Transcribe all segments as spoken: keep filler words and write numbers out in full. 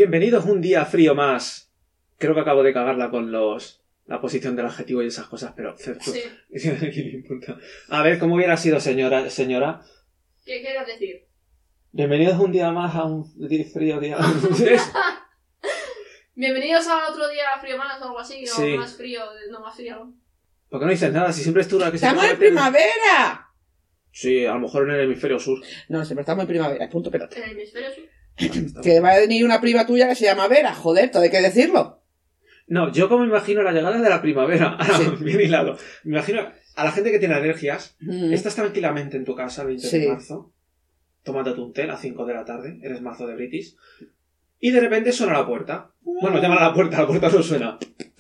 Bienvenidos un día frío más. Creo que acabo de cagarla con los la posición del adjetivo y esas cosas, pero... Sí. A ver, ¿cómo hubiera sido, señora? señora? ¿Qué quieres decir? Bienvenidos un día más a un frío día... Bienvenidos a otro día frío más o algo así, o Sí. más frío, no más frío. ¿Por qué no dices nada? Si siempre es tú la que se... ¡Estamos en primavera! Sí, a lo mejor en el hemisferio sur. No, siempre estamos en primavera, punto pelota. En el hemisferio sur. Que va a venir una prima tuya que se llama Vera, joder, todo hay que decirlo. No, yo como me imagino la llegada de la primavera, Sí. bien hilado. Me imagino a la gente que tiene alergias, Mm. estás tranquilamente en tu casa el veinte Sí. de marzo, tomándote un té a las cinco de la tarde, eres mazo de British, y de repente suena la puerta. Bueno, llaman a la puerta, la puerta no suena.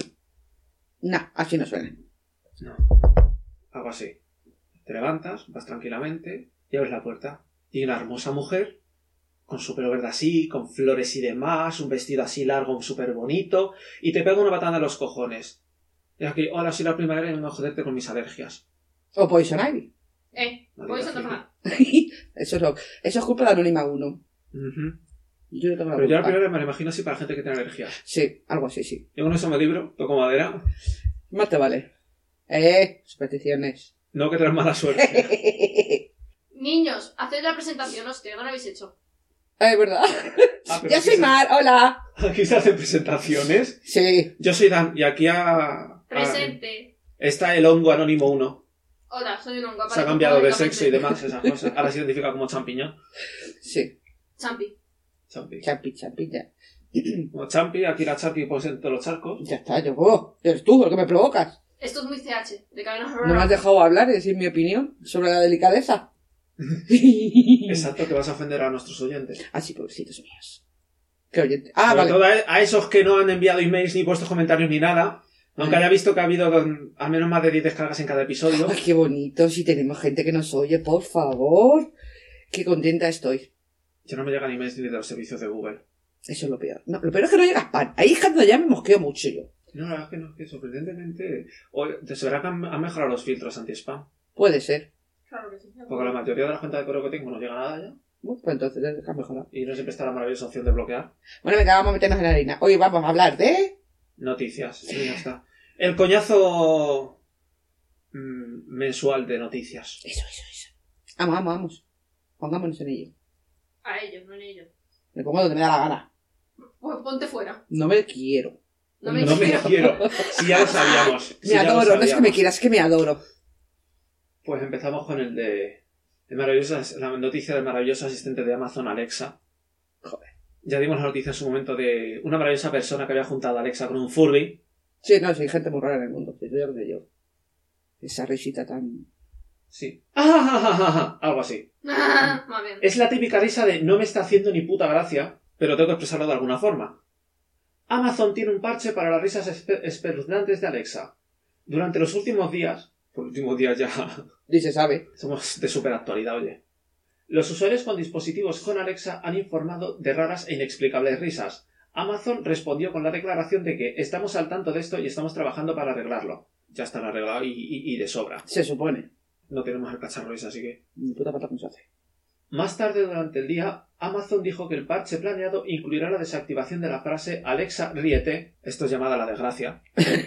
No, así no suena. No, algo así. Te levantas, vas tranquilamente y abres la puerta. Y una hermosa mujer, con su pelo verde así, con flores y demás, un vestido así largo, súper bonito, y te pega una patada en los cojones. Y aquí, hola, soy la primavera y vengo a joderte con mis alergias. O Poison Ivy. Eh, Maldita voy a friki. tomar. Eso, no, eso es culpa de Anónima uno. Ujú. Yo no tengo la Pero yo la culpa. primavera me la imagino así para la gente que tiene alergias. Sí, algo así, sí. Yo con eso me libro, toco madera. Más te vale. Eh, supersticiones. No que traes mala suerte. Niños, haced la presentación, hostia, no lo habéis hecho. Ah, es verdad. Ah, pero Yo aquí soy se- Mar, hola. Aquí se hacen presentaciones. Sí. Yo soy Dan, y aquí a... a- Presente. está el hongo anónimo uno. Hola, soy un hongo. Se ha cambiado de sexo y demás, esas cosas. Ahora se identifica como champiñón. Sí. Champi. Champi. Champi, champi, ya. Como champi, aquí la champi pues en todos los charcos. Ya está, yo. Oh, eres tú el que me provocas. Esto es muy C H, de Cabina No me has dejado hablar y decir mi opinión sobre la delicadeza. Exacto, que vas a ofender a nuestros oyentes. Así, pobrecitos míos. ¿Qué oyente? Ah, Sobre vale. todo a, a esos que no han enviado emails ni puesto comentarios ni nada. Aunque Mm. haya visto que ha habido don- al menos más de diez descargas en cada episodio. Ay, qué bonito. Si tenemos gente que nos oye, por favor. Qué contenta estoy. Yo no me llegan emails ni de los servicios de Google. Eso es lo peor. No, lo peor es que no llega spam. Ahí es cuando ya me mosqueo mucho yo. No, la verdad es que no, es que sorprendentemente... O, se verá que han, han mejorado los filtros anti-spam. Puede ser. Claro que sí. Porque la mayoría de las cuentas de correo que tengo no llega nada ya. Bueno, pues entonces ya deja mejorar. Y no siempre está la maravillosa opción de bloquear. Bueno, venga, vamos a meternos en la harina. Hoy vamos a hablar de... Noticias. Sí, ya está. El coñazo mm, mensual de noticias. Eso, eso, eso. Vamos, vamos, vamos. Pongámonos en ello. A ellos, no en ellos. Me pongo donde me da la gana. Pues ponte fuera. No me quiero. No me No me quiero. quiero. Si ya lo sabíamos. Me si ya lo adoro. No es que me sabíamos. quieras, es que me adoro. Pues empezamos con el de... el maravilloso, la noticia del maravilloso asistente de Amazon, Alexa. Joder. Ya dimos la noticia en su momento de una maravillosa persona que había juntado a Alexa con un Furby. Sí, no, sí, hay gente muy rara en el mundo. Sí, yo lo sé yo. Esa risita tan... Sí. ¡Ah! Algo así. Más bien. Es la típica risa de no me está haciendo ni puta gracia, pero tengo que expresarlo de alguna forma. Amazon tiene un parche para las risas espe- espeluznantes de Alexa. Durante los últimos días... Por últimos días ya... Ni se sabe. Somos de super actualidad, oye. Los usuarios con dispositivos con Alexa han informado de raras e inexplicables risas. Amazon respondió con la declaración de que estamos al tanto de esto y estamos trabajando para arreglarlo. Ya está arreglado y, y- y de sobra. Se supone. No tenemos el cacharro ese, así que... Ni puta pata cómo se hace. Más tarde durante el día, Amazon dijo que el parche planeado incluirá la desactivación de la frase Alexa, ríete. Esto es llamada la desgracia.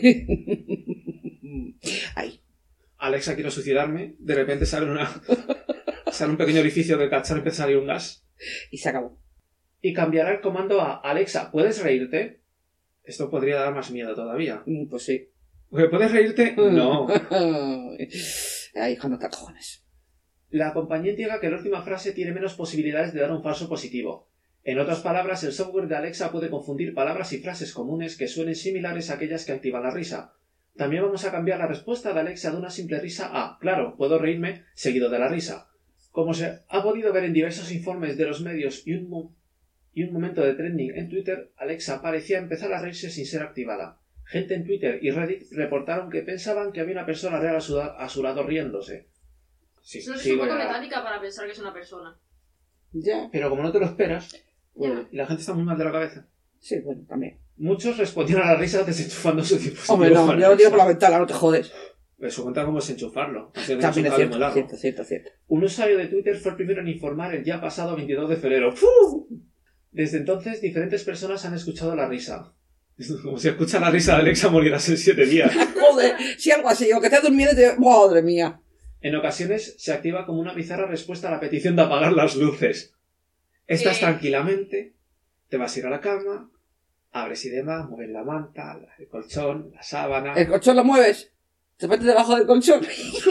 Ay. Alexa, quiero suicidarme. De repente sale una... sale un pequeño orificio del cacharro y empieza a salir un gas. Y se acabó. Y cambiará el comando a Alexa, ¿puedes reírte? Esto podría dar más miedo todavía. Mm, Pues sí. Porque ¿puedes reírte? No. Ay, hija, no te cojones. La compañía indica que la última frase tiene menos posibilidades de dar un falso positivo. En otras palabras, el software de Alexa puede confundir palabras y frases comunes que suenen similares a aquellas que activan la risa. También vamos a cambiar la respuesta de Alexa de una simple risa a claro, puedo reírme, seguido de la risa. Como se ha podido ver en diversos informes de los medios y un, mo- y un momento de trending en Twitter, Alexa parecía empezar a reírse sin ser activada. Gente en Twitter y Reddit reportaron que pensaban que había una persona real a su, a su lado riéndose. Sí, Eso es sí, un poco bueno, metálica para pensar que es una persona. Ya. pero como no te lo esperas, Ya. y la gente está muy mal de la cabeza. Sí, bueno, también. Muchos respondieron a la risa desenchufando su dispositivo. Hombre, no, con yo lo tiro por la Alexa. ventana, no te jodes. Eso cuenta cómo desenchufarlo. Así que También es un cable cierto, muy largo. cierto, cierto, cierto. Un usuario de Twitter fue el primero en informar el ya pasado veintidós de febrero. ¡Fu! Desde entonces, diferentes personas han escuchado la risa. Como si escuchas la risa de Alexa, morirás en siete días. Joder, si algo así, o que estás durmiendo y te... ¡Madre mía! En ocasiones se activa como una bizarra respuesta a la petición de apagar las luces. Estás Eh. tranquilamente, te vas a ir a la cama, abres y demás, mueves la manta, el colchón, la sábana... El colchón lo mueves, te metes debajo del colchón.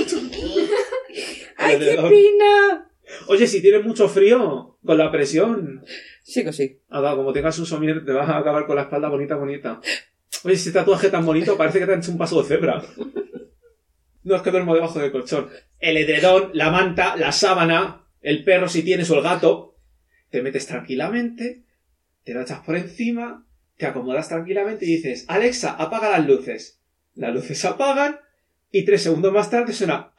¡Ay, El qué dedo. pena! Oye, si tienes mucho frío, con la presión... Sí que sí. Ah, va, como tengas un somier, te vas a acabar con la espalda bonita, bonita. Oye, ese tatuaje tan bonito, parece que te han hecho un paso de cebra. No, es que duermo debajo del colchón. El edredón, la manta, la sábana, el perro si tienes o el gato. Te metes tranquilamente, te lo echas por encima, te acomodas tranquilamente y dices, Alexa, apaga las luces. Las luces se apagan y tres segundos más tarde suena...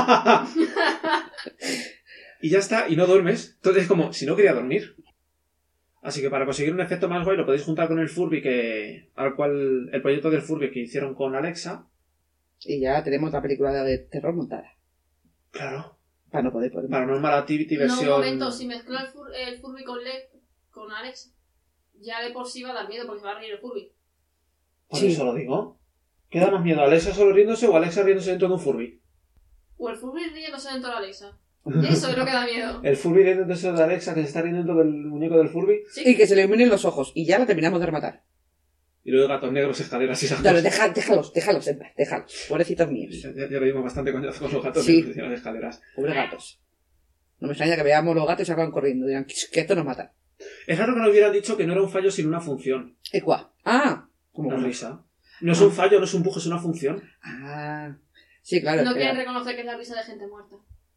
y ya está, y no duermes. Entonces es como, si no quería dormir. Así que para conseguir un efecto más guay lo podéis juntar con el Furby que... al cual el proyecto del Furby que hicieron con Alexa. Y ya tenemos la película de terror montada. Claro. Para no poder poner. Paranormal Activity No, un versión... momento, si mezcla el, fur el Furby con, Le con Alexa, ya de por sí va a dar miedo porque se va a reír el Furby. Por Sí. eso lo digo. ¿Qué da más miedo? ¿Alexa solo riéndose o Alexa riéndose dentro de un Furby? O el Furby riéndose dentro de Alexa. Eso es lo que da miedo. El Furby riéndose de Alexa que se está riendo del muñeco del Furby. Sí. Y que se le iluminen los ojos. Y ya la terminamos de rematar. Y luego gatos negros, escaleras y esas Dale, cosas. deja, déjalos, déjalos en paz, déjalos. Pobrecitos míos. Ya, ya le dimos bastante coñazo con los gatos Sí. negros y las escaleras. Pobres gatos. No me extraña que veamos los gatos y salgan corriendo. Dirán que esto nos mata. Es raro que nos hubieran dicho que no era un fallo sino una función. ¿Y cuál? Ah, como Una que no? risa. No es un fallo, no es un buje, es una función. Ah, sí, claro. No espera. quieren reconocer que es la risa de gente muerta.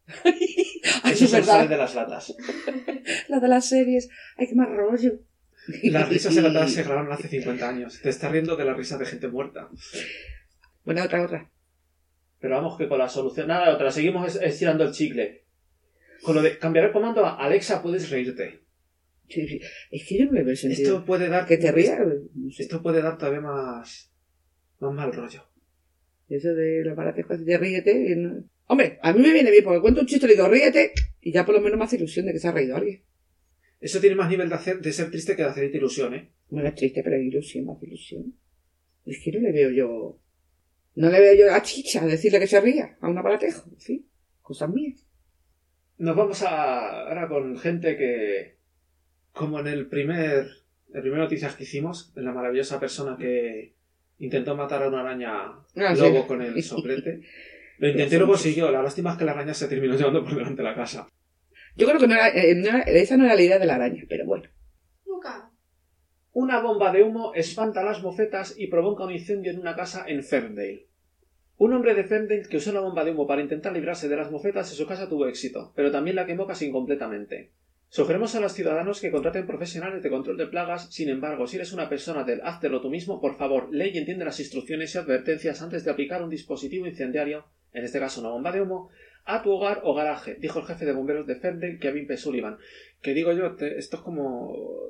Ay, Eso es se verdad. sale de las latas. La de las series. Ay, qué más rollo. Las risas enlatadas se grabaron hace cincuenta años. Te estás riendo de la risa de gente muerta. Bueno, otra, otra. Pero vamos que con la solución... Nada de otra, seguimos es- estirando el chicle. Con lo de cambiar el comando a Alexa puedes reírte. Sí, sí. Es que yo no le veo el sentido. Esto puede dar... Que te rías, no sé. Esto puede dar todavía más... más mal rollo. Eso de los baratejos de ríete. y no- Hombre, a mí me viene bien porque cuento un chiste y le digo ríete y ya por lo menos me hace ilusión de que se ha reído alguien. Eso tiene más nivel de, hacer, de ser triste que de hacerte ilusión, ¿eh? No es triste, pero hay ilusión, más ilusión. Es que no le veo yo... No le veo yo a chicha decirle que se ría a un aparatejo. En fin, cosas mías. Nos vamos a... ahora con gente que... como en el primer... el primer noticias que hicimos, de la maravillosa persona que intentó matar a una araña Ah, lobo sí. con el soplete. Lo intenté y lo consiguió. La lástima es que la araña se terminó llevando por delante de la casa. Yo creo que no era, eh, no era- esa no era la idea de la araña, pero bueno. Nunca. Una bomba de humo espanta las mofetas y provoca un incendio en una casa en Ferndale. Un hombre de Ferndale que usó una bomba de humo para intentar librarse de las mofetas en su casa tuvo éxito, pero también la quemó casi incompletamente. Sugerimos a los ciudadanos que contraten profesionales de control de plagas. Sin embargo, si eres una persona del háztelo tú mismo, por favor, lee y entiende las instrucciones y advertencias antes de aplicar un dispositivo incendiario, en este caso una bomba de humo, a tu hogar o garaje, dijo el jefe de bomberos de Ferndale, Kevin P. Sullivan. Que digo yo, te- esto es como...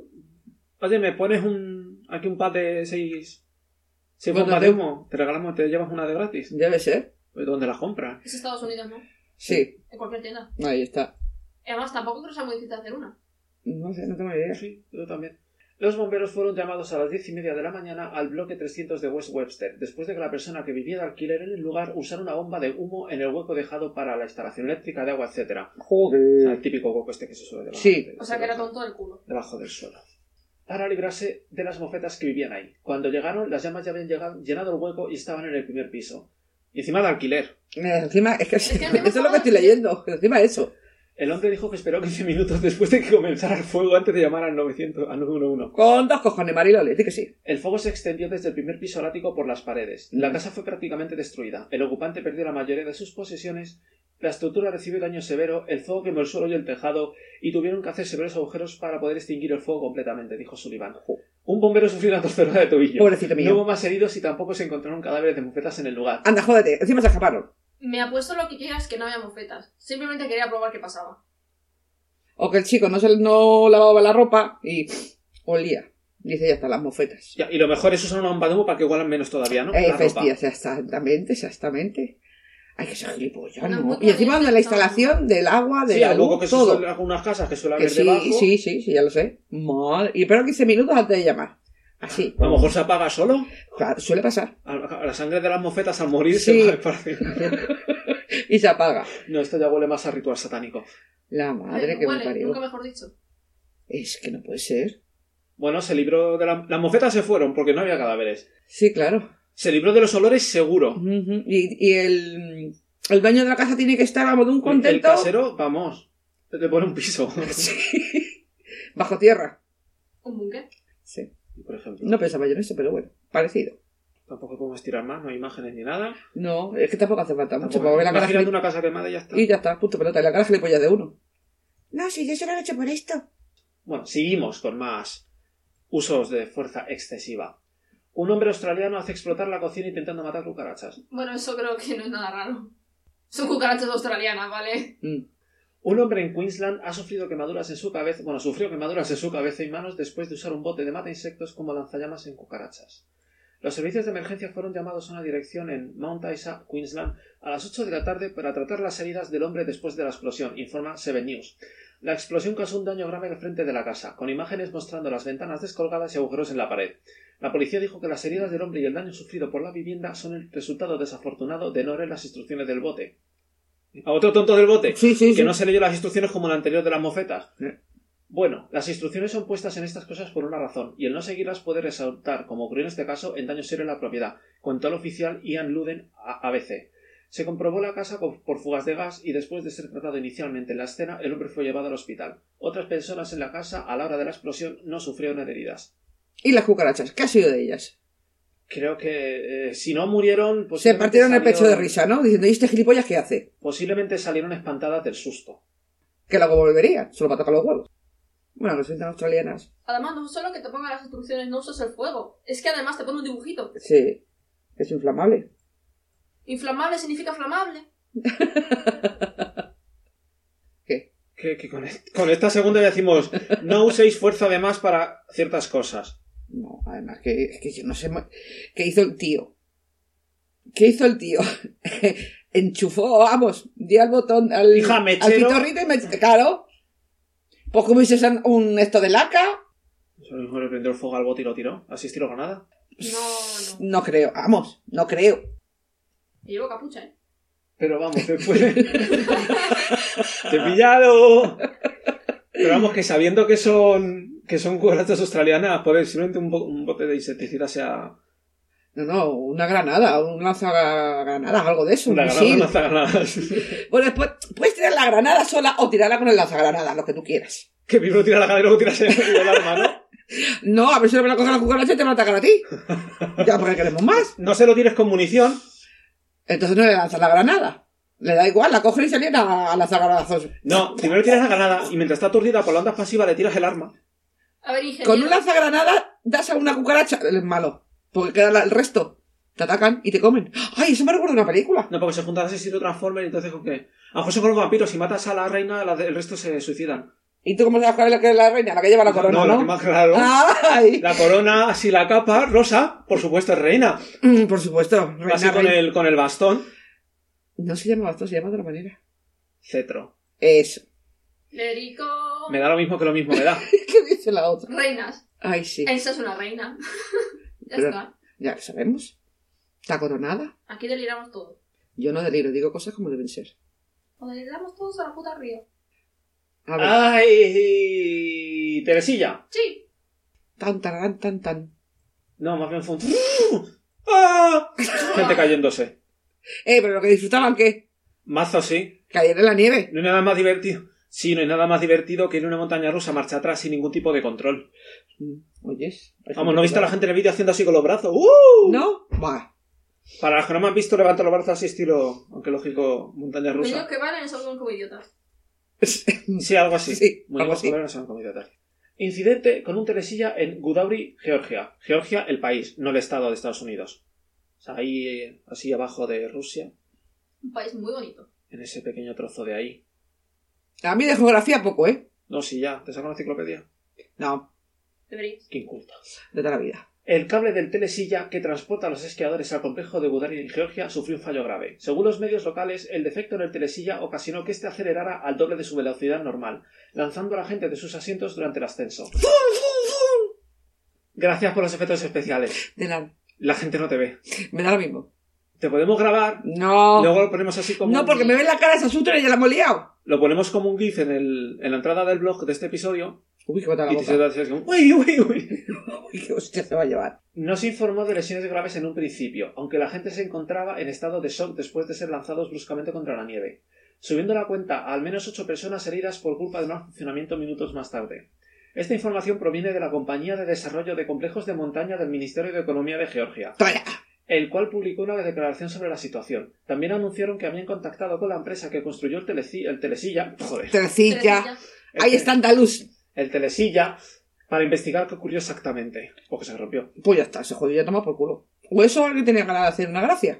Oye, ¿me pones un aquí un pack de seis, seis bombas de humo? Te regalamos, te llevas una de gratis. Debe ser. Pues, ¿dónde las compras? Es Estados Unidos, ¿no? Sí, En cualquier tienda. ahí está. Además, tampoco creo que sea muy difícil hacer una. No sé, no tengo ni idea. Sí, yo también. Los bomberos fueron llamados a las diez y media de la mañana al bloque trescientos de West Webster, después de que la persona que vivía de alquiler en el lugar usara una bomba de humo en el hueco dejado para la instalación eléctrica de agua, etcétera. O sea, Joder. el típico hueco este que se suele debajo, Sí. de- O sea que era tonto del culo. debajo del suelo. Para librarse de las mofetas que vivían ahí. Cuando llegaron, las llamas ya habían llegado, llenado el hueco y estaban en el primer piso. Y encima de alquiler. Eh, Encima, es que, Es que encima eso es lo que estoy leyendo. Encima eso. El hombre dijo que esperó quince minutos después de que comenzara el fuego antes de llamar al novecientos, al nueve uno uno. Con dos cojones, Mariloli, di que sí. El fuego se extendió desde el primer piso al ático por las paredes. La casa fue prácticamente destruida. El ocupante perdió la mayoría de sus posesiones. La estructura recibió daño severo. El fuego quemó el suelo y el tejado y tuvieron que hacer severos agujeros para poder extinguir el fuego completamente, dijo Sullivan. Un bombero sufrió una torcedura de tobillo. Pobrecito mío. No hubo más heridos y tampoco se encontraron cadáveres de mofetas en el lugar. Anda, jódete, encima se escaparon. Me apuesto lo que quieras que no había mofetas. Simplemente quería probar qué pasaba. O que el chico no, se, no lavaba la ropa y pff, olía. Dice, ya están las mofetas. Ya, y lo mejor es usar una bomba de humo para que huelan menos todavía, ¿no? Eh, La ropa. festia, exactamente, exactamente. Hay que ser gilipollas, No, ¿no? muy Y encima de la corriente, instalación del agua, de Sí, la algo luz, que se todo. suele, algunas casas que suele Que haber sí, debajo. sí, sí, sí, ya lo sé. Madre. Y espero quince minutos antes de llamar. Así. A lo mejor se apaga solo. Claro, suele pasar. A a la sangre de las mofetas al morir Sí. se va para arriba. Y se apaga. No, esto ya huele más a ritual satánico. La madre Eh, que me huele, parió. nunca mejor dicho. Es que no puede ser. Bueno, se libró de la... Las mofetas se fueron porque no había cadáveres. Sí, claro. Se libró de los olores seguro. Ujú. Y, y el, el dueño de la casa tiene que estar, vamos, de un El contento. casero, vamos, te pone un piso. Sí. Bajo tierra. Un búnker. Sí. Por ejemplo. No pensaba yo en eso, pero bueno, parecido. Tampoco podemos tirar más, no hay imágenes ni nada. No, es que tampoco hace falta mucho Tampoco- para ver la cara Imagínate gilip- una casa quemada y ya está. Y ya está, punto pelota. Y la cara gilipollas de uno. No, si yo se lo he hecho por esto. Bueno, seguimos con más usos de fuerza excesiva. Un hombre australiano hace explotar la cocina intentando matar cucarachas. Bueno, eso creo que no es nada raro. Son cucarachas australianas, ¿vale? Mm. Un hombre en Queensland ha sufrido quemaduras en su cabeza, bueno, sufrió quemaduras en su cabeza y manos después de usar un bote de mata insectos como lanzallamas en cucarachas. Los servicios de emergencia fueron llamados a una dirección en Mount Isa, Queensland, a las ocho de la tarde para tratar las heridas del hombre después de la explosión, informa Seven News. La explosión causó un daño grave al frente de la casa, con imágenes mostrando las ventanas descolgadas y agujeros en la pared. La policía dijo que las heridas del hombre y el daño sufrido por la vivienda son el resultado desafortunado de no leer las instrucciones del bote. ¿A otro tonto del bote? Sí, sí, Que sí. no se leyó las instrucciones como el anterior de las mofetas. Sí. Bueno, las instrucciones son puestas en estas cosas por una razón, y el no seguirlas puede resultar, como ocurrió en este caso, en daño serio a la propiedad, contó el oficial Ian Luden a A B C. Se comprobó la casa por fugas de gas y después de ser tratado inicialmente en la escena, el hombre fue llevado al hospital. Otras personas en la casa, a la hora de la explosión, no sufrieron heridas. ¿Y las cucarachas? ¿Qué ha sido de ellas? Creo que eh, si no murieron... Se partieron el pecho de salieron- risa, ¿no? Diciendo, ¿y este gilipollas qué hace? Posiblemente salieron espantadas del susto. Que luego volvería, solo para tocar los huevos. Bueno, que son tan australianas. Además, no solo que te pongan las instrucciones, no uses el fuego. Es que además te pone un dibujito. Sí, es inflamable. Inflamable significa flamable. ¿Qué? Que, que con, est- con esta segunda decimos, no uséis fuerza de más para ciertas cosas. No, además, que, es que yo no sé... mo- ¿Qué hizo el tío? ¿Qué hizo el tío? Enchufó, vamos, dio al botón, al, Hija, al mechero. pitorrito y me... Claro. Pues como dices un esto de laca, Eso mismo le prendió el fuego al bote y lo tiró. Así estilo granada. No, no. no creo, vamos, no creo. Y llevo capucha, ¿eh? Pero vamos, después... ¡Te he pillado! Pero vamos, que sabiendo que son que son cucarachas australianas, poder simplemente un, bo- un bote de insecticida sea... No, no, una granada, un lanzagranadas, algo de eso. Una un granada, misil. una lanzagranadas. Bueno, después puedes tirar la granada sola o tirarla con el lanzagranadas, lo que tú quieras. Que primero tira la cara y luego tiras el, el arma, ¿no? No, a ver si le van a coger la cucaracha y te van a atacar a ti. Ya, porque queremos más. No se lo tires con munición. Entonces no le lanzas la granada. Le da igual, la cogen y se viene a, a lanzar granazos. No, primero tiras la granada y mientras está aturdida por la onda pasiva le tiras el arma. A ver, ingeniero. Con un lanzagranada das a una cucaracha. Es malo. Porque queda la- el resto. Te atacan y te comen. ¡Ay, eso me recuerda a una película! No, porque se juntan así, se transforman y entonces con qué. A lo mejor son con los vampiros. Si matas a la reina, la de- el resto se suicidan. ¿Y tú cómo sabes cuál es la que es la reina? La que lleva la corona, no, ¿no? la que más claro. ¡Ay! La corona, así la capa, rosa, por supuesto es reina. Mm, por supuesto. Reina, Así con reina. el, con el bastón. No se llama bastón, se llama de otra manera. Cetro. Eso. Lerico. Me da lo mismo que lo mismo me da. ¿Qué dice la otra? Reinas. Ay, sí. Esa es una reina. Ya Pero- está. Ya lo sabemos. Está coronada. Aquí deliramos todo. Yo no deliro, digo cosas como deben ser. O deliramos todos a la puta río. A ver. ¡Ay! Teresilla. Sí. Tan, tan, tan, tan. No, más bien fue un... ¡Ah! Gente cayéndose. Eh, pero lo que disfrutaban, ¿qué? Mazo, sí. Caer en la nieve. No hay nada más divertido. Sí, no hay nada más divertido que ir a una montaña rusa marcha atrás sin ningún tipo de control. Mm, Oyes. hay Vamos, gente ¿no viste a la que- gente en el vídeo haciendo así con los brazos? ¡Uh! ¿No? Bah. Para los que no me han visto, levanto los brazos así estilo, aunque lógico, montaña Los rusa. que valen son como idiotas. Sí, algo así. Sí, Muy algo bien, así. joder, no se han comido tal. Incidente con un Teresilla en Godauri, Georgia. Georgia, el país, no el estado de Estados Unidos. O sea, ahí, eh, así abajo de Rusia, Un país muy bonito. en ese pequeño trozo de ahí. A mí de geografía poco, ¿eh? No, sí, ya, ¿te saco una enciclopedia? No, Deberíais. Qué inculta. de toda la vida. El cable del telesilla que transporta a los esquiadores al complejo de Gudari en Georgia sufrió un fallo grave. Según los medios locales, el defecto en el telesilla ocasionó que éste acelerara al doble de su velocidad normal, lanzando a la gente de sus asientos durante el ascenso. Gracias por los efectos especiales. De nada. La gente no te ve. Me da lo mismo. Te podemos grabar. No. Luego lo ponemos así como... No, un- porque me ven la cara, se asustan y ya la hemos liado. Lo ponemos como un GIF en, el, en la entrada del blog de este episodio. Uy, que bota la Y te boca. se como... Uy, uy, uy. Uy, qué hostia se va a llevar. No se informó de lesiones graves en un principio, aunque la gente se encontraba en estado de shock después de ser lanzados bruscamente contra la nieve, subiendo la cuenta a al menos ocho personas heridas por culpa de un mal funcionamiento minutos más tarde. Esta información proviene de la Compañía de Desarrollo de Complejos de Montaña del Ministerio de Economía de Georgia, Talla. el cual publicó una declaración sobre la situación. También anunciaron que habían contactado con la empresa que construyó el, teleci- el telesilla, joder, Tercilla. Teresilla. el Ahí te- está Andaluz. el telesilla, para investigar qué ocurrió exactamente, porque se rompió. Pues ya está, se jodió ya tomar por culo. O eso alguien tenía ganas de hacer una gracia.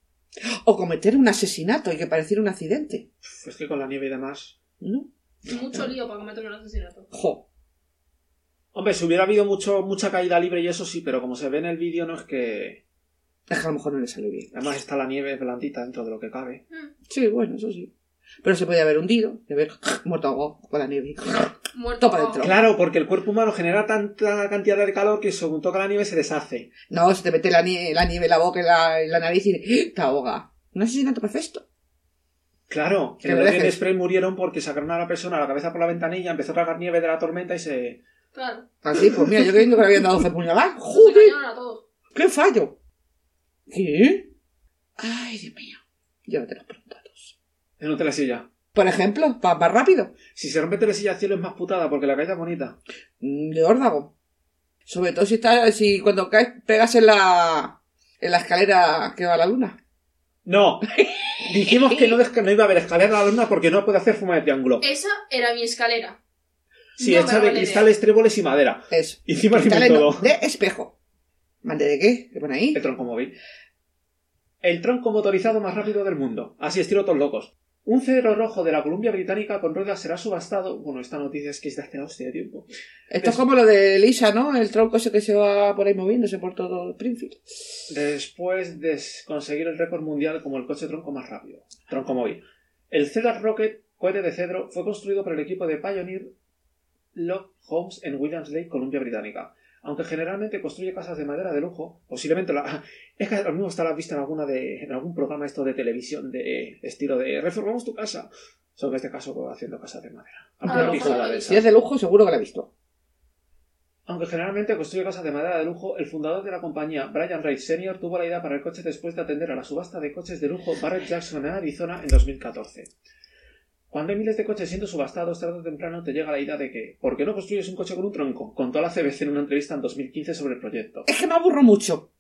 O cometer un asesinato y que pareciera un accidente. Uf, es que con la nieve y demás... ¿No? Mucho lío para cometer un asesinato. Jo. Hombre, si hubiera habido mucho, mucha caída libre y eso sí, pero como se ve en el vídeo no es que... Es que a lo mejor no le salió bien. Además está la nieve blandita dentro de lo que cabe. Mm. Sí, bueno, eso sí. Pero se podía haber hundido, de haber muerto ahogado con la nieve. Muerto. Topa dentro. Claro, porque el cuerpo humano genera tanta cantidad de calor que según toca la nieve se deshace. No, se te mete la nieve, la nieve en la boca y la, en la nariz y te ahoga. Un asesinato perfecto. Claro, Que en lo el Orient dejes. Express murieron porque sacaron a la persona a la cabeza por la ventanilla, empezó a tragar nieve de la tormenta y se... Claro. Así, pues mira, yo creyendo que le habían dado doce puñaladas. Se ¡Joder! engañaron a todos. ¡Qué fallo! ¿Qué? Ay, Dios mío. Llévate los datos. En un telesilla. Por ejemplo, para más rápido. Si se rompe telesilla al cielo es más putada porque la caída es bonita. Mm, De órdago. Sobre todo si está, si cuando caes pegas en la en la escalera que va a la luna. No, dijimos que no, des- que no iba a haber escalera a la luna porque no puede hacer forma de triángulo. Esa era mi escalera. Sí, No me hecha de vale cristales, tréboles y madera. Eso. Y encima Cristales rime no, todo. de espejo. ¿Mande de qué? ¿Qué pone ahí? El tronco móvil. El tronco motorizado más rápido del mundo. Así estilo todos locos. Un cedro rojo de la Columbia Británica con ruedas será subastado. Bueno, esta noticia es que es de hace la hostia de tiempo. Esto es como lo de Lisa, ¿no? El tronco ese que se va por ahí moviéndose por todo Springfield. Después de conseguir el récord mundial como el coche tronco más rápido. Tronco móvil. El Cedar Rocket, cohete de cedro, fue construido por el equipo de Pioneer Lock Homes en Williams Lake, Columbia Británica. Aunque generalmente construye casas de madera de lujo, posiblemente la... Es que lo mismo estarás visto en alguna de... en algún programa esto de televisión de estilo de reformamos tu casa. Solo que en este caso haciendo casas de madera. A lo Alguna mejor pijada lo de he Si esa. es de lujo, seguro que la he visto. Aunque generalmente construye casas de madera de lujo, el fundador de la compañía, Brian Reid senior, tuvo la idea para el coche después de atender a la subasta de coches de lujo Barrett Jackson en Arizona en dos mil catorce. Cuando hay miles de coches siendo subastados, tarde o temprano te llega la idea de que ¿por qué no construyes un coche con un tronco? Contó a la C B C en una entrevista en dos mil quince sobre el proyecto. Es que me aburro mucho.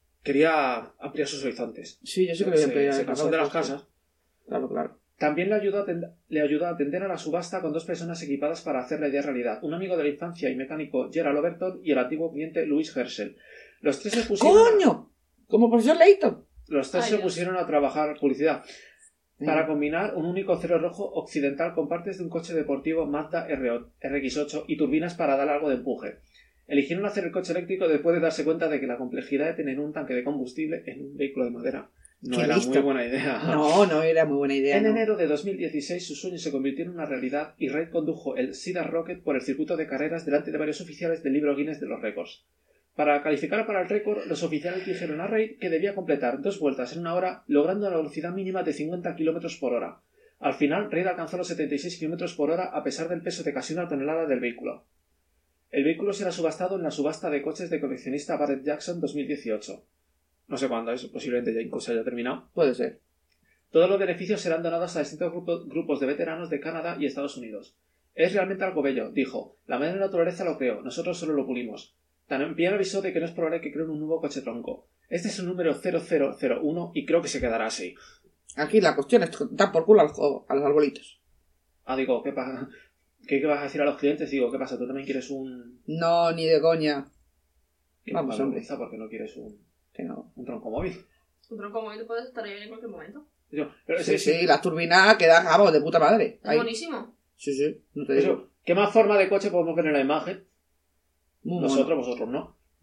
Quería ampliar sus horizontes. Sí, yo sé que lo voy a Se, ampliar. se cansó de las casas. Claro, claro. También le ayudó, a atend- le ayudó a atender a la subasta con dos personas equipadas para hacer la idea realidad. Un amigo de la infancia y mecánico Gerald Overton y el antiguo cliente Louis Herschel. Los tres se pusieron, a, ¡Coño! Como profesor Layton. los tres Ay, se Dios. pusieron a trabajar publicidad para combinar un único cero rojo occidental con partes de un coche deportivo Mazda R X ocho y turbinas para dar algo de empuje. Eligieron hacer el coche eléctrico después de darse cuenta de que la complejidad de tener un tanque de combustible en un vehículo de madera no Qué era listo. muy buena idea. No, no era muy buena idea. En no. enero de dos mil dieciséis su sueño se convirtió en una realidad y Reid condujo el Cedar Rocket por el circuito de carreras delante de varios oficiales del libro Guinness de los récords. Para calificar para el récord, los oficiales dijeron a Reid que debía completar dos vueltas en una hora, logrando la velocidad mínima de cincuenta kilómetros por hora. Al final, Reid alcanzó los setenta y seis kilómetros por hora a pesar del peso de casi una tonelada del vehículo. El vehículo será subastado en la subasta de coches de coleccionista Barrett Jackson dos mil dieciocho. No sé cuándo es, posiblemente ya incluso haya terminado. Puede ser. Todos los beneficios serán donados a distintos grupo- grupos de veteranos de Canadá y Estados Unidos. Es realmente algo bello, dijo. La madre naturaleza lo creó, nosotros solo lo pulimos. También avisó de que no es probable que creen un nuevo coche tronco. Este es un número cero cero cero uno y creo que se quedará así. Aquí la cuestión es dar por culo a los, a los arbolitos. Ah, digo, ¿qué pasa? ¿Qué, ¿Qué vas a decir a los clientes? Digo, ¿qué pasa? ¿Tú también quieres un... No, ni de coña. ¿Qué Vamos, hombre. vergüenza porque no quieres un, Que no. un tronco móvil? Un tronco móvil puede estar ahí en cualquier momento. Digo, pero Sí, ese- sí, las turbinas quedan, vamos, de puta madre. Es Ahí. buenísimo. Sí, sí, no te digo. eso, ¿qué más forma de coche podemos ver en la imagen? Muy mono. Nosotros, vosotros no.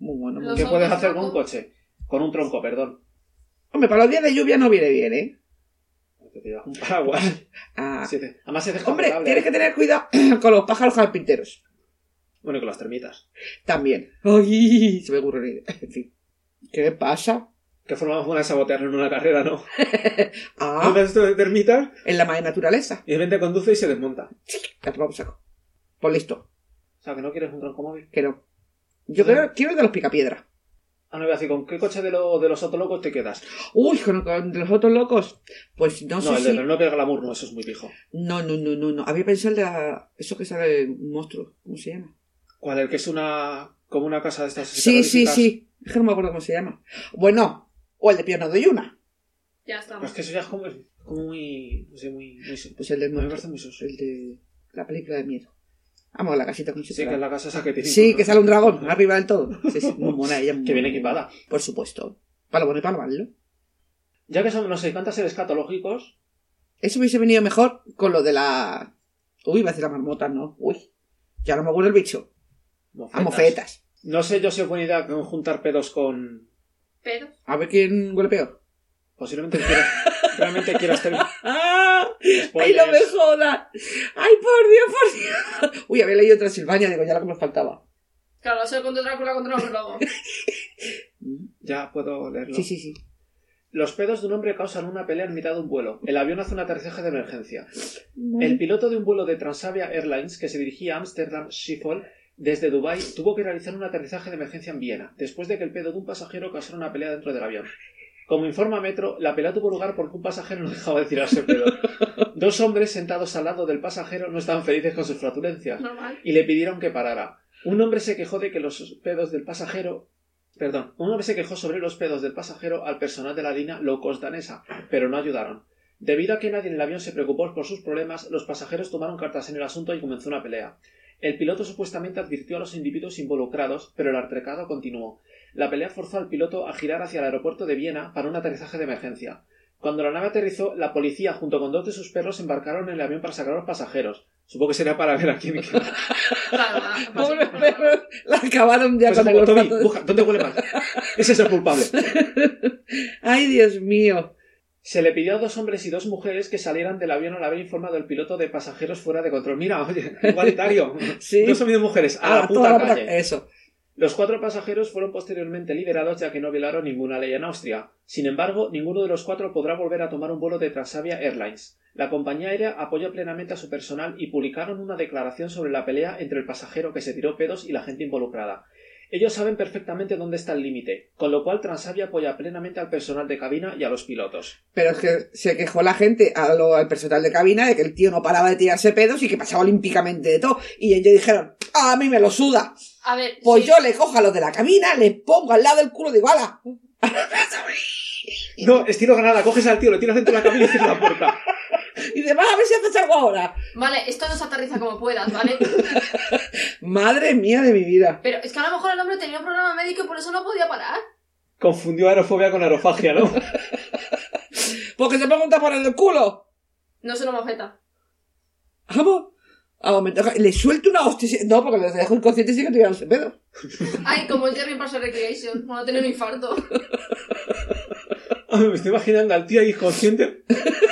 Muy bueno. Muy Los ¿Qué bueno. puedes autos hacer con un locos. coche? Con un tronco, perdón. Hombre, para los días de lluvia no viene bien, ¿eh? Te tiras un paraguas. Ah. Sí, te- Además es Hombre, descapotable. tienes que tener cuidado con los pájaros carpinteros. Bueno, y con las termitas. También. ¡Ay! Se me ocurre una idea. En fin. ¿Qué pasa? ¿Qué forma más buena de sabotearlo en una carrera, no? Ah, ¿No ves esto de termitas? en la madre naturaleza. Y de repente conduce y se desmonta. La tomamos saco. Pues listo. O sea, que no quieres un tronco móvil. Que no. Yo Sí. creo, quiero el de los picapiedra. Ah, no, voy a decir, ¿con qué coche de, lo, de los autolocos te quedas? Uy, con, con los otros locos. Pues no, No, sé el si... de Renault que el Glamour, no, eso es muy pijo. No, no, no, no, no. Había pensado el de la... Eso que sale un monstruo. ¿Cómo se llama? ¿Cuál? El que es una... como una casa de estas... Sí, sí, terroríficas. sí. Es que no me acuerdo cómo se llama. Bueno, o el de Pierna de Yuna. Ya Pero estamos. es que eso ya es como, como muy... no sé, muy... muy Pues el del me monstruo. parece muy soso. El de la película de miedo. Vamos, la casita con Sí, que es la casa esa que tiene... Sí, que sale un dragón arriba del todo. Sí, sí, muy mona ella. muy Que viene mona. equipada. Por supuesto. Para lo bueno y para lo malo. Ya que son, no sé, encanta ser escatológicos... Eso hubiese venido mejor con lo de la... Uy, iba a decir la marmota, ¿no? Uy, ya no me acuerdo el bicho. mofetas. A mofetas. No sé yo si es buena idea juntar pedos con... Pero, A ver quién huele peor. Posiblemente quieras... realmente quieras tener... ¡Ah! ¡Ay, Spoilers. no me jodas! ¡Ay, por Dios, por Dios! Uy, había leído Transilvania, digo, ya lo que me faltaba. claro, va a ser contra Drácula contra los lobos. Ya puedo leerlo. Sí, sí, sí. Los pedos de un hombre causan una pelea en mitad de un vuelo. El avión hace un aterrizaje de emergencia. El piloto de un vuelo de Transavia Airlines que se dirigía a Amsterdam Schiphol desde Dubái tuvo que realizar un aterrizaje de emergencia en Viena, después de que el pedo de un pasajero causara una pelea dentro del avión. Como informa Metro, la pelea tuvo lugar porque un pasajero no dejaba de tirarse pedo. Dos hombres sentados al lado del pasajero no estaban felices con sus flatulencias Normal. y le pidieron que parara. Un hombre se quejó de que los pedos del pasajero... Perdón, un hombre se quejó sobre los pedos del pasajero al personal de la línea low cost danesa, pero no ayudaron. Debido a que nadie en el avión se preocupó por sus problemas, los pasajeros tomaron cartas en el asunto y comenzó una pelea. El piloto supuestamente advirtió a los individuos involucrados, pero el altercado continuó. La pelea forzó al piloto a girar hacia el aeropuerto de Viena para un aterrizaje de emergencia. Cuando la nave aterrizó, la policía, junto con dos de sus perros, embarcaron en el avión para sacar a los pasajeros. Supongo que sería para ver a quién... Claro, ah, Pobres pues, perros, la acabaron ya Pues con como, el Toby, olfato. de- busca, ¿dónde huele más? Ese es el culpable. Ay, Dios mío. Se le pidió a dos hombres y dos mujeres que salieran del avión al haber informado al piloto de pasajeros fuera de control. Mira, oye, igualitario. Sí. Dos hombres y mujeres, a la Ah, puta toda la calle. puta- Eso. Los cuatro pasajeros fueron posteriormente liberados ya que no violaron ninguna ley en Austria. Sin embargo, ninguno de los cuatro podrá volver a tomar un vuelo de Transavia Airlines. La compañía aérea apoyó plenamente a su personal y publicaron una declaración sobre la pelea entre el pasajero que se tiró pedos y la gente involucrada. Ellos saben perfectamente dónde está el límite, con lo cual Transavia apoya plenamente al personal de cabina y a los pilotos. Pero es que se quejó la gente a lo- al personal de cabina de que el tío no paraba de tirarse pedos y que pasaba olímpicamente de todo. Y ellos dijeron, a mí me lo suda. a ver, Pues sí, yo le cojo a los de la cabina, le pongo al lado del culo de iguala. No, estilo Granada, coges al tío, lo tiras dentro de la cabina y cierras la puerta. Y demás, a ver si haces algo ahora. Vale, esto nos aterriza como puedas, ¿vale? Madre mía de mi vida. Pero es que a lo mejor el hombre tenía un problema médico y por eso no podía parar. Confundió aerofobia con aerofagia, ¿no? Porque se pregunta por el del culo. No se lo mafeta. Vamos. Vamos, me toca. Le suelto una hostia. No, porque les dejo inconscientes y sigue tirándose pedos. Ay, como el Jerry en Parks and Recreation, cuando tenía un infarto. Ay, me estoy imaginando al tío ahí consciente.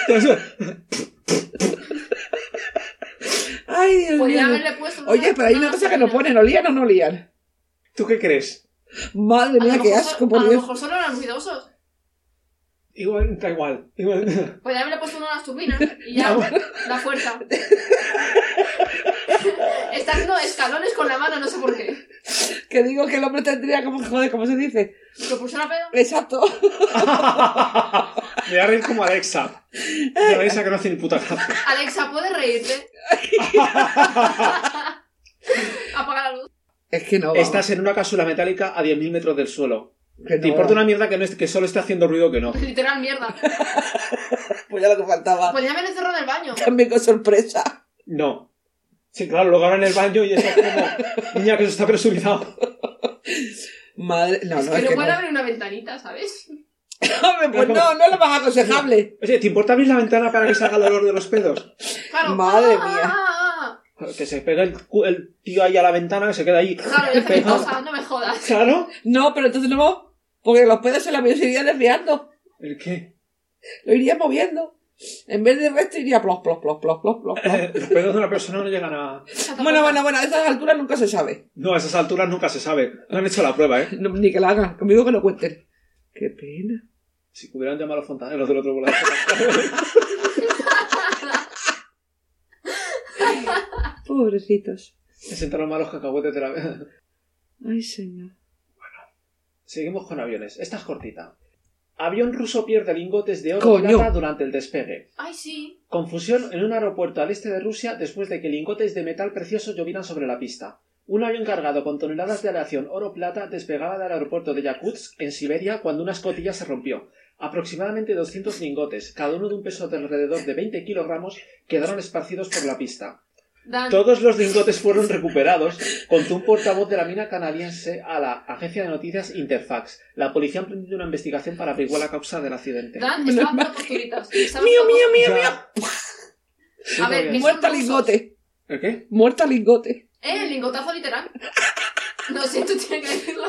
Ay, Dios Podría mío. haberle puesto una- Oye, pero hay una cosa que no ponen. ¿Olían o no olían? ¿Tú qué crees? Madre A lo mía, qué mejor asco, son- por A lo Dios. mejor solo eran ruidosos. Igual, da igual. igual. Podría haberle puesto una a las turbinas y ya, la fuerza. Está haciendo escalones con la mano, no sé por qué. Que digo que el hombre tendría como, joder, ¿cómo se dice? ¿Propulsión a pedo? Exacto. Me voy a reír como Alexa. De Alexa que no hace ni puta gracia. Alexa, ¿puedes reírte? Apaga la luz. Es que no. Vamos. Estás en una cápsula metálica a diez mil metros del suelo. Que no, Te importa una mierda que, no es, que solo esté haciendo ruido que no. Literal, mierda. Pues ya lo que faltaba. Podría haber encerrado en el baño. También con sorpresa. No. Sí, claro, luego ahora en el baño y eso es como... Niña, que eso está presurizado. Madre. No, Es no, que es no que pueden no. abrir una ventanita, ¿sabes? Hombre, pues no, no es lo más aconsejable. Oye, ¿te importa abrir la ventana para que salga el olor de los pedos? Claro. Madre Ah, mía. ah, ah, Que se pega el, cu- el tío ahí a la ventana, que se queda ahí. Claro, ya hace pegado. cosas, no me jodas. Claro. No, pero entonces no, porque los pedos se la se irían desviando, ¿El qué? lo iría moviendo. En vez de resto iría plos, plos, plos, plos, plos, plos, plos. Los pedos de una persona no llegan a... Bueno, bueno, bueno, a esas alturas nunca se sabe. No, a esas alturas nunca se sabe. No han hecho la prueba, ¿eh? No, ni que la hagan, conmigo que lo cuenten. Qué pena. Si hubieran llamado a los fontaneros del otro lado. Pobrecitos. Se sentaron malos cacahuetes de la... Ay, señor. Seguimos con aviones. Esta es cortita. Avión ruso pierde lingotes de oro Coño. plata durante el despegue. Ay, sí. Confusión en un aeropuerto al este de Rusia después de que lingotes de metal precioso llovieran sobre la pista. Un avión cargado con toneladas de aleación oro-plata despegaba del aeropuerto de Yakutsk, en Siberia, cuando una escotilla se rompió. Aproximadamente doscientos lingotes, cada uno de un peso de alrededor de veinte kilogramos, quedaron esparcidos por la pista. Dan. Todos los lingotes fueron recuperados, contó un portavoz de la mina canadiense a la agencia de noticias Interfax. La policía ha emprendido una investigación para averiguar la causa del accidente. Dan, Me lo estaban imagino. todos posturitas. Estaban Mío, todos- mío, mío, Ya. mío. Sí, A ver, todavía. ¿qué Muerta son rusos? lingote. ¿El qué? Muerta lingote. Eh, el lingotazo literal. No sé, tú tienes que decirlo.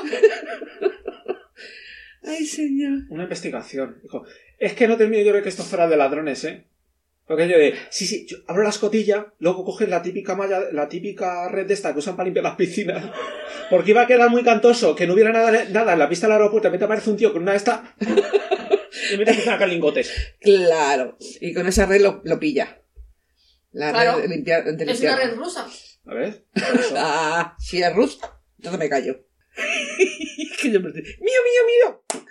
Ay, señor. Una investigación. Dijo, es que no termino yo de que esto fuera de ladrones, ¿eh? Porque yo de, sí, sí, yo abro la escotilla, luego coges la típica malla, la típica red de esta que usan para limpiar las piscinas. Porque iba a quedar muy cantoso que no hubiera nada, nada en la pista del aeropuerto. De repente aparece un tío con una de estas y mira que están acá lingotes. Claro. Y con esa red lo, lo pilla. La Claro. red de limpiar. De Es una limpiar. red rusa. A ver. por eso. Ah, si es rusa, entonces me callo. Es que yo me... ¡Mío, mío, mío!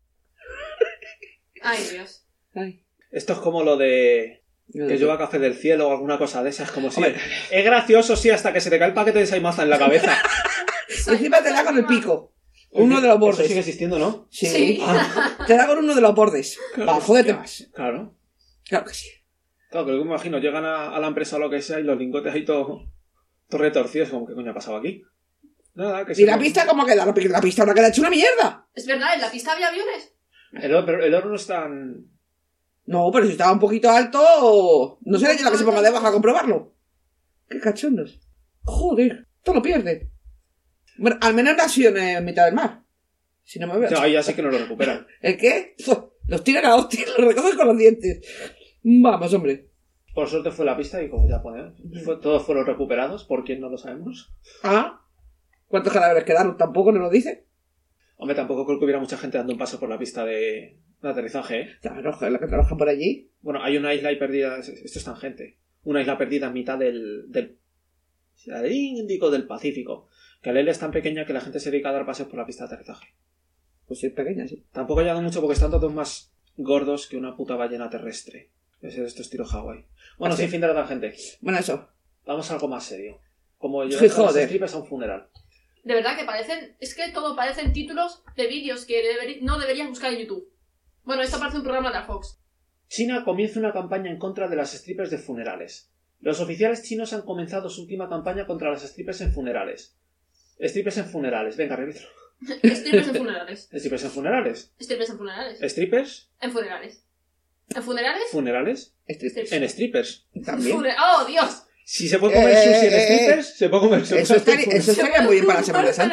Ay, Dios. Ay. Esto es como lo de que llueva café del cielo o alguna cosa de esas. Como si... Hombre. Es gracioso, sí, hasta que se te cae el paquete de saimaza en la cabeza. Encima te da con el pico. Uno de los Eso bordes. sigue existiendo, ¿no? Sí. Sí. Ah, Te da con uno de los bordes. claro. Va, jódete más. Claro. Claro que sí. Claro, que yo me imagino, llegan a, a la empresa o lo que sea y los lingotes ahí todos todo retorcidos, como, ¿qué coño ha pasado aquí? Nada, que ¿Y se- la pista cómo queda? La, pi- la pista ahora queda hecha una mierda. Es verdad, en la pista había aviones. El oro, pero el oro no es tan... No, pero si estaba un poquito alto, no será yo la que se ponga debajo a comprobarlo. Qué cachondos. Joder, todo lo pierde. Bueno, al menos nació en mitad del mar. Si no me veo. O sea, ahí ya sí que no lo recuperan. ¿El qué? Fu, los tiran a hostia, los recogen con los dientes. Vamos, hombre. Por suerte fue la pista y como ya ponemos, fue- todos fueron recuperados, ¿por quién no lo sabemos? Ah, ¿cuántos cadáveres quedaron? Tampoco nos lo dice. Hombre, tampoco creo que hubiera mucha gente dando un paso por la pista de, de aterrizaje, ¿eh? Claro, joder, los que trabajan por allí. Bueno, hay una isla ahí perdida, esto es tangente, una isla perdida en mitad del, del, del Índico del Pacífico, que la isla es tan pequeña que la gente se dedica a dar paseos por la pista de aterrizaje. Pues es pequeña, sí. Tampoco he dado mucho porque están todos más gordos que una puta ballena terrestre. Ese de estos estilo Hawái. Bueno, Así. sin fin de la tangente. Bueno, eso. Vamos a algo más serio. Como Sí, llevar a los joder. strippers a un funeral. De verdad que parecen... Es que todo parecen títulos de vídeos que deberi- no deberías buscar en YouTube. Bueno, esto parece un programa de la Fox. China comienza una campaña en contra de las strippers de funerales. Los oficiales chinos han comenzado su última campaña contra las strippers en funerales. Strippers en funerales. Venga, repítelo. Strippers en funerales. Strippers en funerales. Strippers en funerales. Strippers. En funerales. ¿En funerales? Funerales. Strippers. En strippers. También. Fune- ¡Oh, Dios! Si se puede comer Eh, sushi en eh, eh. strippers, se puede comer sushi Eso en estaría, funerales. eso estaría muy bien para la Semana Santa.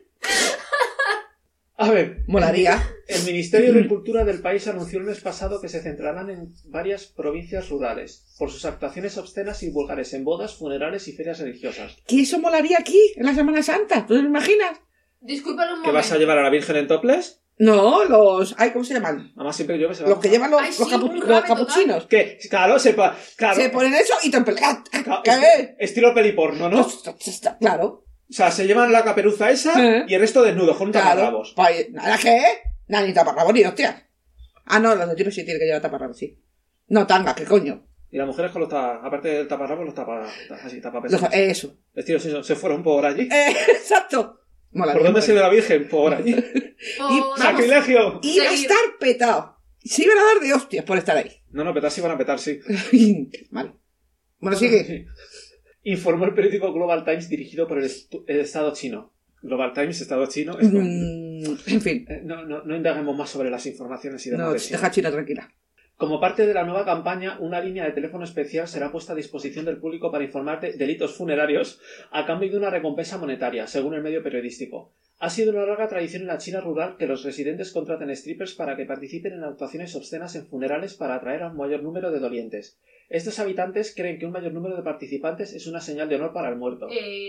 A ver. Molaría. El Ministerio de Cultura del país anunció el mes pasado que se centrarán en varias provincias rurales por sus actuaciones obscenas y vulgares en bodas, funerales y ferias religiosas. ¿Qué eso molaría aquí, en la Semana Santa? ¿Tú te lo imaginas? Disculpen un ¿Qué momento. vas a llevar a la Virgen en topless? No, los... Ay, ¿cómo se llaman? Además siempre llueve, se va Los que llevan los, Ay, los, sí, capu- un los rave capuchinos. Que, claro, sepa, claro. Se ponen eso y te empelan. Claro, ¿Qué? est- estilo peliporno, ¿no? Claro. O sea, se llevan la caperuza esa Eh. y el resto desnudo, con un Claro. taparrabos. Pa- ¿Nada qué? Nada, ni taparrabos ni hostias. Ah, no, los de tiro sí tienen que llevar taparrabos, sí. No, tanga, ¿qué coño? Y las mujeres con los tapas, aparte del taparrabos, los tapa, así, tapa Los- eh, eso. Estilo, se, se fueron por allí. Eh, exacto. Mola, ¿Por dónde se ve la Virgen? Por allí. Oh, Y- vamos. ¡Sacrilegio! Iba a Seguir. estar petado. Se iban a dar de hostias por estar ahí. No, no, petar sí van a petar, sí. Vale. Bueno, sigue. Informó el periódico Global Times dirigido por el, estu- el Estado chino. Global Times, Estado chino. Es como- Mm, en fin. Eh, no, no, no indaguemos más sobre las informaciones y demás No, de China. deja a China tranquila. Como parte de la nueva campaña, una línea de teléfono especial será puesta a disposición del público para informar de delitos funerarios a cambio de una recompensa monetaria, según el medio periodístico. Ha sido una larga tradición en la China rural que los residentes contraten strippers para que participen en actuaciones obscenas en funerales para atraer a un mayor número de dolientes. Estos habitantes creen que un mayor número de participantes es una señal de honor para el muerto.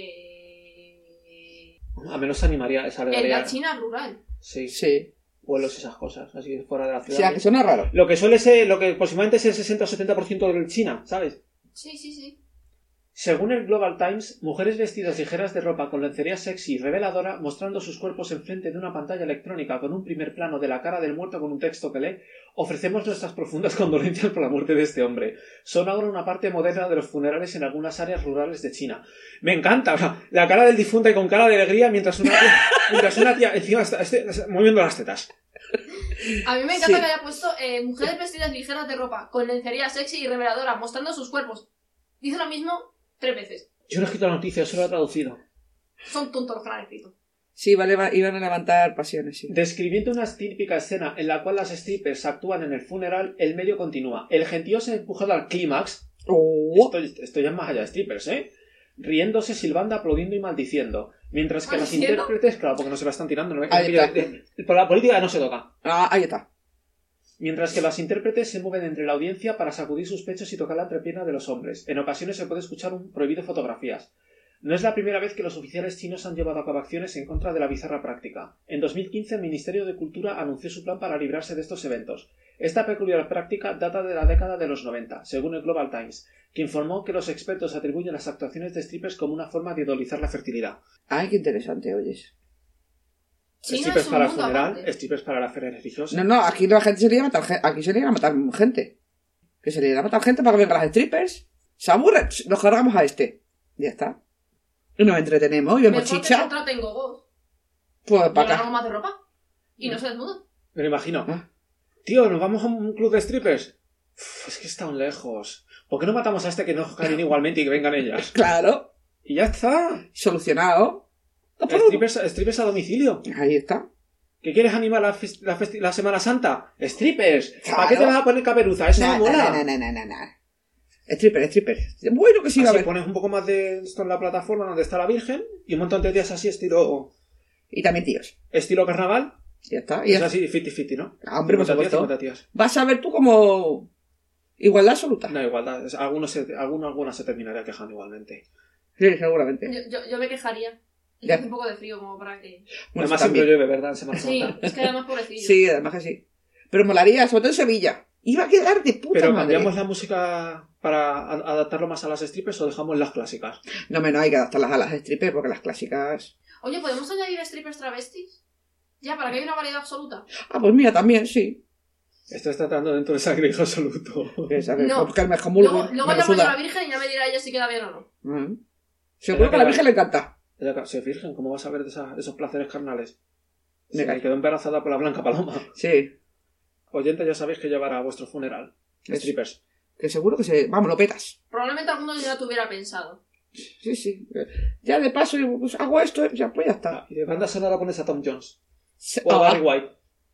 Eh... A menos se animaría esa En la China rural. Sí. Sí. Vuelos y esas cosas, así fuera de la O ciudad. sea, que suena raro. Lo que suele ser, lo que aproximadamente es el sesenta o setenta por ciento de China, ¿sabes? Sí, sí, sí. Según el Global Times, mujeres vestidas ligeras de ropa con lencería sexy y reveladora, mostrando sus cuerpos enfrente de una pantalla electrónica con un primer plano de la cara del muerto con un texto que lee: ofrecemos nuestras profundas condolencias por la muerte de este hombre. Son ahora una parte moderna de los funerales en algunas áreas rurales de China. Me encanta, o sea, la cara del difunto y con cara de alegría mientras una tía, mientras una tía encima está, está, está moviendo las tetas. A mí me encanta Sí. que haya puesto eh, mujeres vestidas ligeras de ropa, con lencería sexy y reveladora, mostrando sus cuerpos. Dice lo mismo tres veces. Yo no he escrito la noticia, solo lo he traducido. Son tontos los que la han escrito. Sí, vale, va- iban a levantar pasiones, sí. Describiendo una típica escena en la cual las strippers actúan en el funeral, el medio continúa. El gentío se ha empujado al clímax. Oh. Esto, esto ya es más allá de strippers, ¿eh? Riéndose, silbando, aplaudiendo y maldiciendo. Mientras que las ¿Maldiciendo? intérpretes, claro, porque no se la están tirando, no Ahí está. por la política no se toca. Ah, ahí está. Mientras que las intérpretes se mueven entre la audiencia para sacudir sus pechos y tocar la entrepierna de los hombres. En ocasiones se puede escuchar un prohibido fotografías. No es la primera vez que los oficiales chinos han llevado a cabo acciones en contra de la bizarra práctica. En dos mil quince el Ministerio de Cultura anunció su plan para librarse de estos eventos. Esta peculiar práctica data de la década de los noventa, según el Global Times, que informó que los expertos atribuyen las actuaciones de strippers como una forma de idolizar la fertilidad. Ay, qué interesante, oyes. China strippers es un para el mundo funeral, aparte. strippers para la feria religiosa. No, no, aquí la gente se le iba a matar, gen- aquí se le iba a matar gente. Que se le iba a matar gente para que vengan las strippers. Se aburre, nos cargamos a este. Ya está. Y nos entretenemos y vemos Mejor que chicha. contraten gogos. Pues Para para algo acá. más de ropa. Y no se desnudan. Me lo imagino. Ah. Tío, ¿nos vamos a un club de strippers? Uf, es que están lejos. ¿Por qué no matamos a este que nos caen igualmente y que vengan ellas? Claro. Y ya está. Solucionado. Strippers, strippers a domicilio. Ahí está. ¿Qué quieres animar la, fes- la, festi- la Semana Santa? ¡Strippers! ¿Para Claro. qué te vas a poner caperuza? Eso no Na, mola. na, na, na, na, na, na. Stripper, stripper. Bueno que sí, a Así ver. pones un poco más de esto en la plataforma donde está la Virgen y un montón de días así estilo Y también tíos. estilo carnaval. Ya está. Y Es ya- así cincuenta cincuenta, ¿no? Ah, hombre, por cincuenta tías, supuesto. cincuenta tías. Vas a ver tú como igualdad absoluta. No, igualdad. Es- Algunos se, alguno, algunas se terminaría quejando igualmente. Sí, seguramente. Yo, yo, yo me quejaría. Y Ya. hace un poco de frío como para que... Bueno, Además eso siempre también. llueve, ¿verdad? En Semana Sí, Santa. es que además pobrecillo. Sí, además que sí. Pero molaría, sobre todo en Sevilla. Iba a quedar de puta Pero madre. cambiamos la música para a- adaptarlo más a las strippers o dejamos las clásicas. No, menos hay que adaptarlas a las strippers porque las clásicas... Oye, ¿podemos añadir strippers travestis? Ya, para que haya una variedad absoluta. Ah, pues mira, también, sí. Estás tratando dentro de sacrilege absoluto. Que saber, No. porque el mejamulgo Luego, luego me lo llamo yo a la suda. Virgen y ya me dirá ella si queda bien o no. Mm. Seguro que a la Virgen le encanta. Se virgen, ¿cómo vas a ver de, esa- de esos placeres carnales? Me Se cae. me quedó embarazada por la blanca paloma. Sí. Oyente, ya sabéis que llevará a vuestro funeral. Es- Strippers. Que seguro que se... Vamos, lo petas. Probablemente alguno ya lo tuviera pensado. Sí, sí. Ya de paso pues, hago esto, ya pues ya está. Y de banda sonora pones a Tom Jones. Se- O a Ah, Barry White.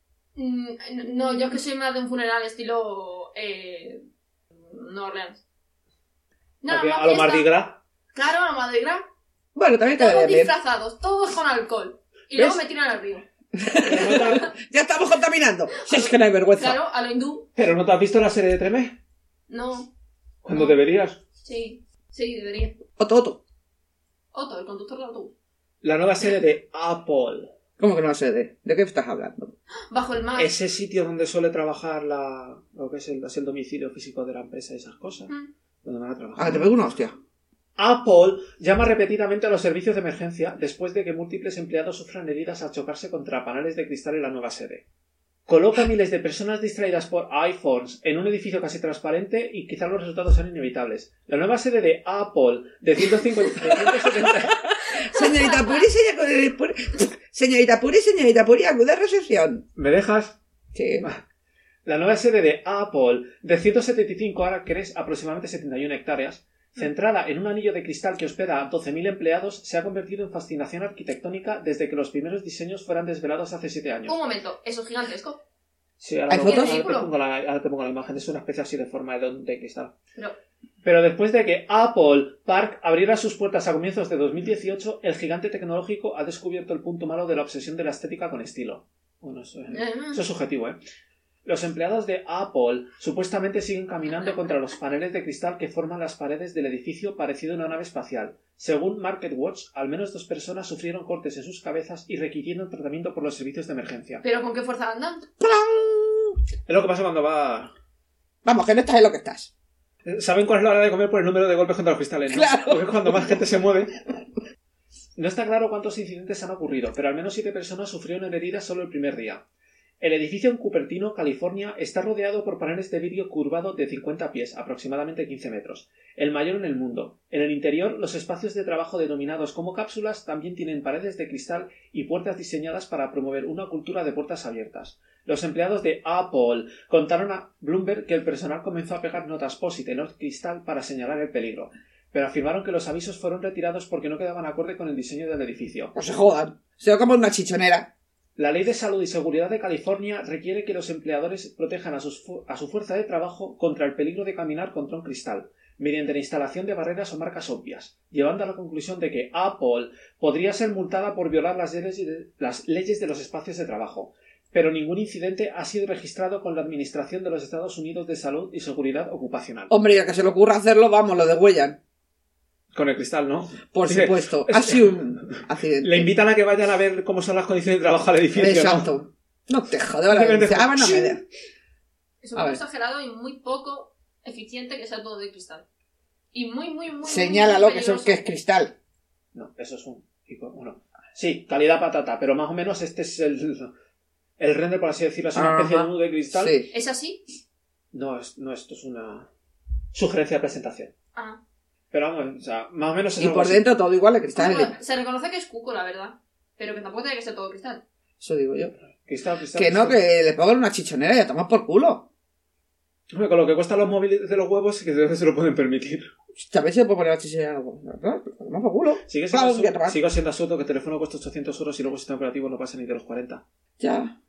Mm, no, yo es que soy más de un funeral estilo... Eh, Nueva Orleans. No, ¿A, qué? más ¿A lo fiesta. Mardi Gras? Claro, a lo Mardi Gras. Bueno, también Todos quedaría bien. disfrazados, todos con alcohol. Y ¿Ves? luego me tiran al río. Pero no, te, Ya estamos contaminando. Si es que no hay vergüenza. Claro, a lo hindú. pero ¿no te has visto la serie de Tremé? No. Cuando No. deberías. Sí, sí, debería. Otto, Otto. Otto, el conductor del autobús. La nueva serie de Apple. ¿Cómo que no sé de? ¿De qué estás hablando? Bajo el mar. Ese sitio donde suele trabajar la, lo que es el, es el domicilio físico de la empresa y esas cosas. Mm. Donde van a Ah, trabajar. que te pego una hostia. Apple llama repetidamente a los servicios de emergencia después de que múltiples empleados sufran heridas al chocarse contra paneles de cristal en la nueva sede. Coloca a miles de personas distraídas por iPhones en un edificio casi transparente y quizás los resultados sean inevitables. La nueva sede de Apple de ciento cincuenta, de ciento setenta... Señorita Puri, señorita Puri, señorita Puri, señorita Puri, acude a recepción. ¿Me dejas? Sí. La nueva sede de Apple de ciento setenta y cinco acres, aproximadamente setenta y una hectáreas, centrada en un anillo de cristal que hospeda a doce mil empleados, se ha convertido en fascinación arquitectónica desde que los primeros diseños fueran desvelados hace siete años. Un momento, eso es gigantesco. Sí, ahora, ¿Hay lo- fotos? ahora te pongo la, ahora te pongo la imagen. Es una especie así de forma de, don- de cristal. Pero, Pero después de que Apple Park abriera sus puertas a comienzos de dos mil dieciocho, el gigante tecnológico ha descubierto el punto malo de la obsesión de la estética con estilo. Bueno, eso es, eh, eso es subjetivo, ¿eh? Los empleados de Apple supuestamente siguen caminando contra los paneles de cristal que forman las paredes del edificio parecido a una nave espacial. Según MarketWatch, al menos dos personas sufrieron cortes en sus cabezas y requirieron tratamiento por los servicios de emergencia. pero ¿con qué fuerza andan? ¡Plam! Es lo que pasa cuando va... Vamos, que no estás en lo que estás. ¿Saben cuál es la hora de comer por el número de golpes contra los cristales, no? Claro. Porque cuando más gente se mueve... No está claro cuántos incidentes han ocurrido, pero al menos siete personas sufrieron heridas solo el primer día. El edificio en Cupertino, California, está rodeado por paneles de vidrio curvado de cincuenta pies, aproximadamente quince metros, el mayor en el mundo. En el interior, los espacios de trabajo denominados como cápsulas también tienen paredes de cristal y puertas diseñadas para promover una cultura de puertas abiertas. Los empleados de Apple contaron a Bloomberg que el personal comenzó a pegar notas post-it en el cristal para señalar el peligro, pero afirmaron que los avisos fueron retirados porque no quedaban acorde con el diseño del edificio. No se jodan. Se ve como una chichonera. La Ley de Salud y Seguridad de California requiere que los empleadores protejan a, sus fu- a su fuerza de trabajo contra el peligro de caminar contra un cristal, mediante la instalación de barreras o marcas obvias, llevando a la conclusión de que Apple podría ser multada por violar las leyes de, las leyes de los espacios de trabajo. Pero ningún incidente ha sido registrado con la Administración de los Estados Unidos de Salud y Seguridad Ocupacional. Hombre, ya que se le ocurra hacerlo, vamos, lo degüellan. Con el cristal, ¿no? Por Dice, supuesto. Ha sido un accidente. Le invitan a que vayan a ver cómo son las condiciones de trabajo al edificio, ¿no? Exacto. No te jode la Simplemente- vida. Ah, bueno, me da. Es A un poco ver. exagerado y muy poco eficiente que sea todo de cristal. Y muy, muy, muy... Señálalo muy que, eso, peligroso. que es cristal. No, eso es un... Bueno, sí, calidad patata, pero más o menos este es el... El render, por así decirlo, es una Ajá. especie de nudo de cristal. Sí. ¿Es así? No, es, no, esto es una sugerencia de presentación. Ah. Pero vamos, o sea, más o menos es Y algo por así. dentro todo igual de cristal. Bueno, se reconoce que es cuco, la verdad. Pero que tampoco tiene que ser todo cristal. Eso digo yo. Cristal, cristal, Que no, cristal. que le pongan una chichonera y a tomar por culo. Hombre, con lo que cuestan los móviles de los huevos, que se lo pueden permitir. A ver si le puedo poner la chichonera. ¿Verdad? A tomar por culo. Sigue Claro, siendo, ya absurdo, tomar. sigo siendo absurdo que el teléfono cuesta ochocientos euros y luego el sistema operativo no pasa ni de los cuarenta. Ya.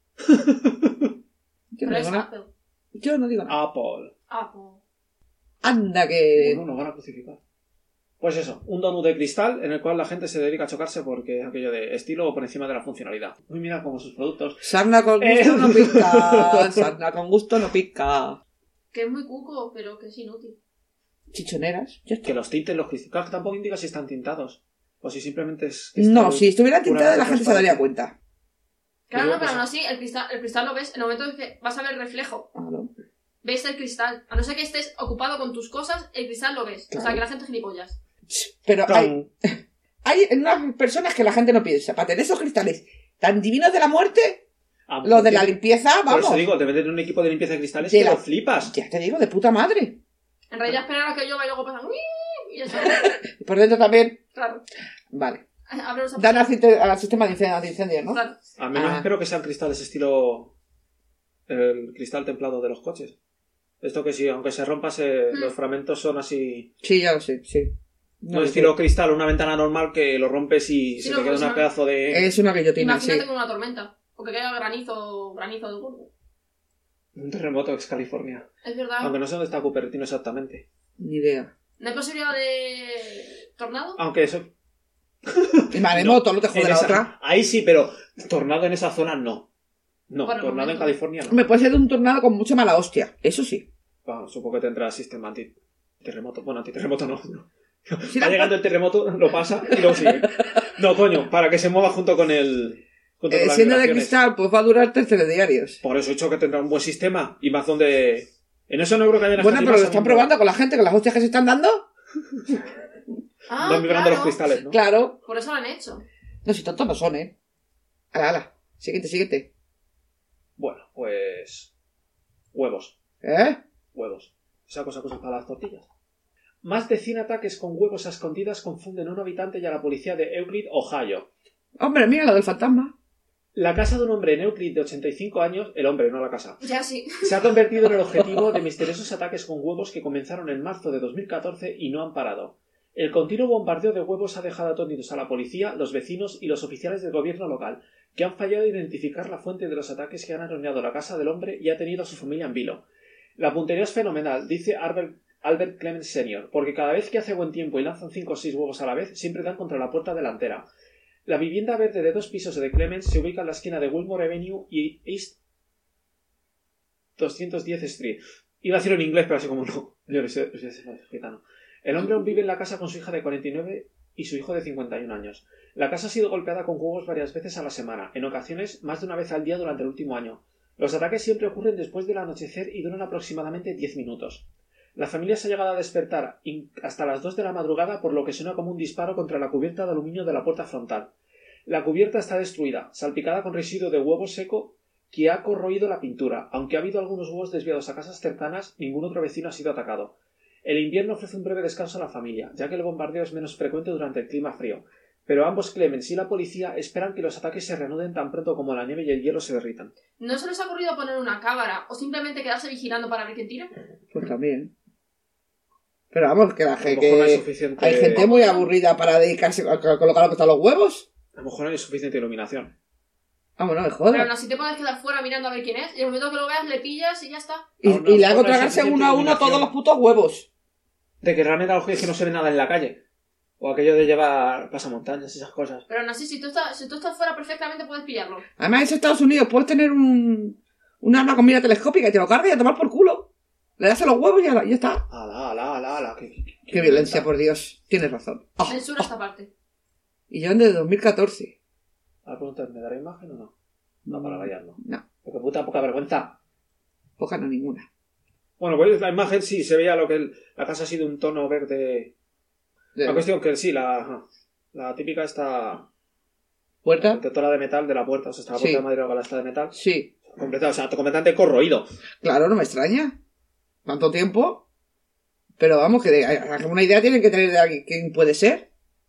Yo no Pero es digo nada. Apple. Yo no digo nada. Apple. Apple. Anda que... Bueno, nos van a crucificar. Pues eso, un donut de cristal en el cual la gente se dedica a chocarse porque es aquello de estilo o por encima de la funcionalidad. Uy, mira como sus productos. Sarna con gusto Eh. no pica. Sarna con gusto no pica. Que es muy cuco, pero que es inútil. Chichoneras. Ya está. Que los tinten los cristales. Claro, que tampoco indica si están tintados. O si simplemente es... No, cristal si estuviera puramente tintada la gente se daría transparente. cuenta. Claro, Digo, no, pero pues- aún así, el cristal, el cristal lo ves, en el momento en que vas a ver reflejo, Ah, no. ves el cristal. A no ser que estés ocupado con tus cosas, el cristal lo ves. O sea, Claro. que la gente es gilipollas. Pero hay, Plan, hay unas personas que la gente no piensa. Para tener esos cristales tan divinos de la muerte, ah, los de la porque- limpieza, Por vamos. eso digo, deben tener un equipo de limpieza de cristales De que la- lo flipas. Ya te digo, de puta madre. En realidad, esperar a que llueva y luego pasan. "Uy", y eso. Y por dentro también. Claro. Vale. Abre los Dan al, cinte- al sistema de incendio, de incendios, ¿no? Claro. Al menos Ah. espero que sean cristales estilo... El cristal templado de los coches. Esto que sí, aunque se rompa, se- Hmm. los fragmentos son así... Sí, ya lo sé, sí. No, lo estilo sé. cristal, una ventana normal que lo rompes y Sí, se no, te queda pues un no. pedazo de... Es una guillotina, sí. Imagínate con una tormenta. O que caiga granizo, granizo de gordo. Un terremoto ex California. Es verdad. Aunque no sé dónde está Cupertino exactamente. Ni idea. ¿No hay posibilidad de tornado? Aunque eso... Y maremoto, no, te en jode la esa- otra. Ahí sí, pero tornado en esa zona no. No, Bueno, tornado en momento. California no. Me puede ser un tornado con mucha mala hostia. Eso sí. Bueno, supongo que tendrá sistema antiterremoto. Bueno, antiterremoto no. no. Sí, Va la- llegando el terremoto, lo pasa y luego sigue. No, coño, para que se mueva junto con el... Junto Eh, con las siendo de vibraciones. cristal, pues va a durar terceros diarios. Por eso he dicho que tendrá un buen sistema y más donde... En eso no creo que haya Bueno, pero lo están probando con la gente, con las hostias que se están dando. Ah, Van vibrando claro. los cristales, ¿no? Claro. Por eso lo han hecho. No, si tontos no son, ¿eh? Ala, ala. Siguiente, siguiente. Bueno, pues... Huevos. ¿Eh? Huevos. Esa cosa, cosas para las tortillas. Más de cien ataques con huevos a escondidas confunden a un habitante y a la policía de Euclid, Ohio. Hombre, mira lo del fantasma. La casa de un hombre en Euclid de ochenta y cinco años, el hombre, no la casa, Ya sí. se ha convertido en el objetivo de misteriosos ataques con huevos que comenzaron en marzo de dos mil catorce y no han parado. El continuo bombardeo de huevos ha dejado atónitos a la policía, los vecinos y los oficiales del gobierno local, que han fallado en identificar la fuente de los ataques que han arañado la casa del hombre y ha tenido a su familia en vilo. La puntería es fenomenal, dice Albert, Albert Clemens senior, porque cada vez que hace buen tiempo y lanzan cinco o seis huevos a la vez, siempre dan contra la puerta delantera. La vivienda verde de dos pisos de Clemens se ubica en la esquina de Wilmore Avenue y East doscientos diez Street. Iba a decirlo en inglés, pero así como no. Yo no sé, gitano. El hombre aún vive en la casa con su hija de cuarenta y nueve y su hijo de cincuenta y un años. La casa ha sido golpeada con huevos varias veces a la semana, en ocasiones más de una vez al día durante el último año. Los ataques siempre ocurren después del anochecer y duran aproximadamente diez minutos. La familia se ha llegado a despertar hasta las dos de la madrugada, por lo que suena como un disparo contra la cubierta de aluminio de la puerta frontal. La cubierta está destruida, salpicada con residuo de huevo seco que ha corroído la pintura. Aunque ha habido algunos huevos desviados a casas cercanas, ningún otro vecino ha sido atacado. El invierno ofrece un breve descanso a la familia, ya que el bombardeo es menos frecuente durante el clima frío. Pero ambos Clemens y la policía esperan que los ataques se reanuden tan pronto como la nieve y el hielo se derritan. ¿No se les ha ocurrido poner una cámara o simplemente quedarse vigilando para ver quién tira? Pues también. Pero vamos, que la A lo mejor gente... no hay suficiente... Hay gente muy aburrida para dedicarse a colocar lo que están los huevos. A lo mejor no hay suficiente iluminación. Vamos, no me Pero jodas. aún así te puedes quedar fuera mirando a ver quién es, y en el momento que lo veas le pillas y ya está. Y, Aún no, y le hago no hay tragarse suficiente uno a uno iluminación. todos los putos huevos. De que realmente a lo mejor es que no se ve nada en la calle. O aquello de llevar pasamontañas y esas cosas. Pero aún así, si tú estás, si tú estás fuera perfectamente puedes pillarlo. Además, en Estados Unidos puedes tener un, un arma con mira telescópica y te lo cargas y a tomar por culo. Le das a los huevos y ya, ya está. Ala, ala, ala, ala. Qué, qué, Qué violencia, por Dios. Tienes razón. Oh, Censura oh. esta parte. Y yo desde dos mil catorce. A preguntar, ¿me dará imagen o no? No, para variar, no. No, Porque puta poca vergüenza. poca no ninguna. Bueno, pues la imagen sí, se veía lo que el, la casa ha sido un tono verde. De- La cuestión que sí, la, la típica esta ¿Puerta? protectora de metal de la puerta, o sea, está la Sí. puerta de madera con la esta de metal. Sí. Completa, o sea, completamente corroído. Claro, no me extraña. Tanto tiempo. Pero vamos, que de, alguna idea tienen que tener de alguien- quién puede ser.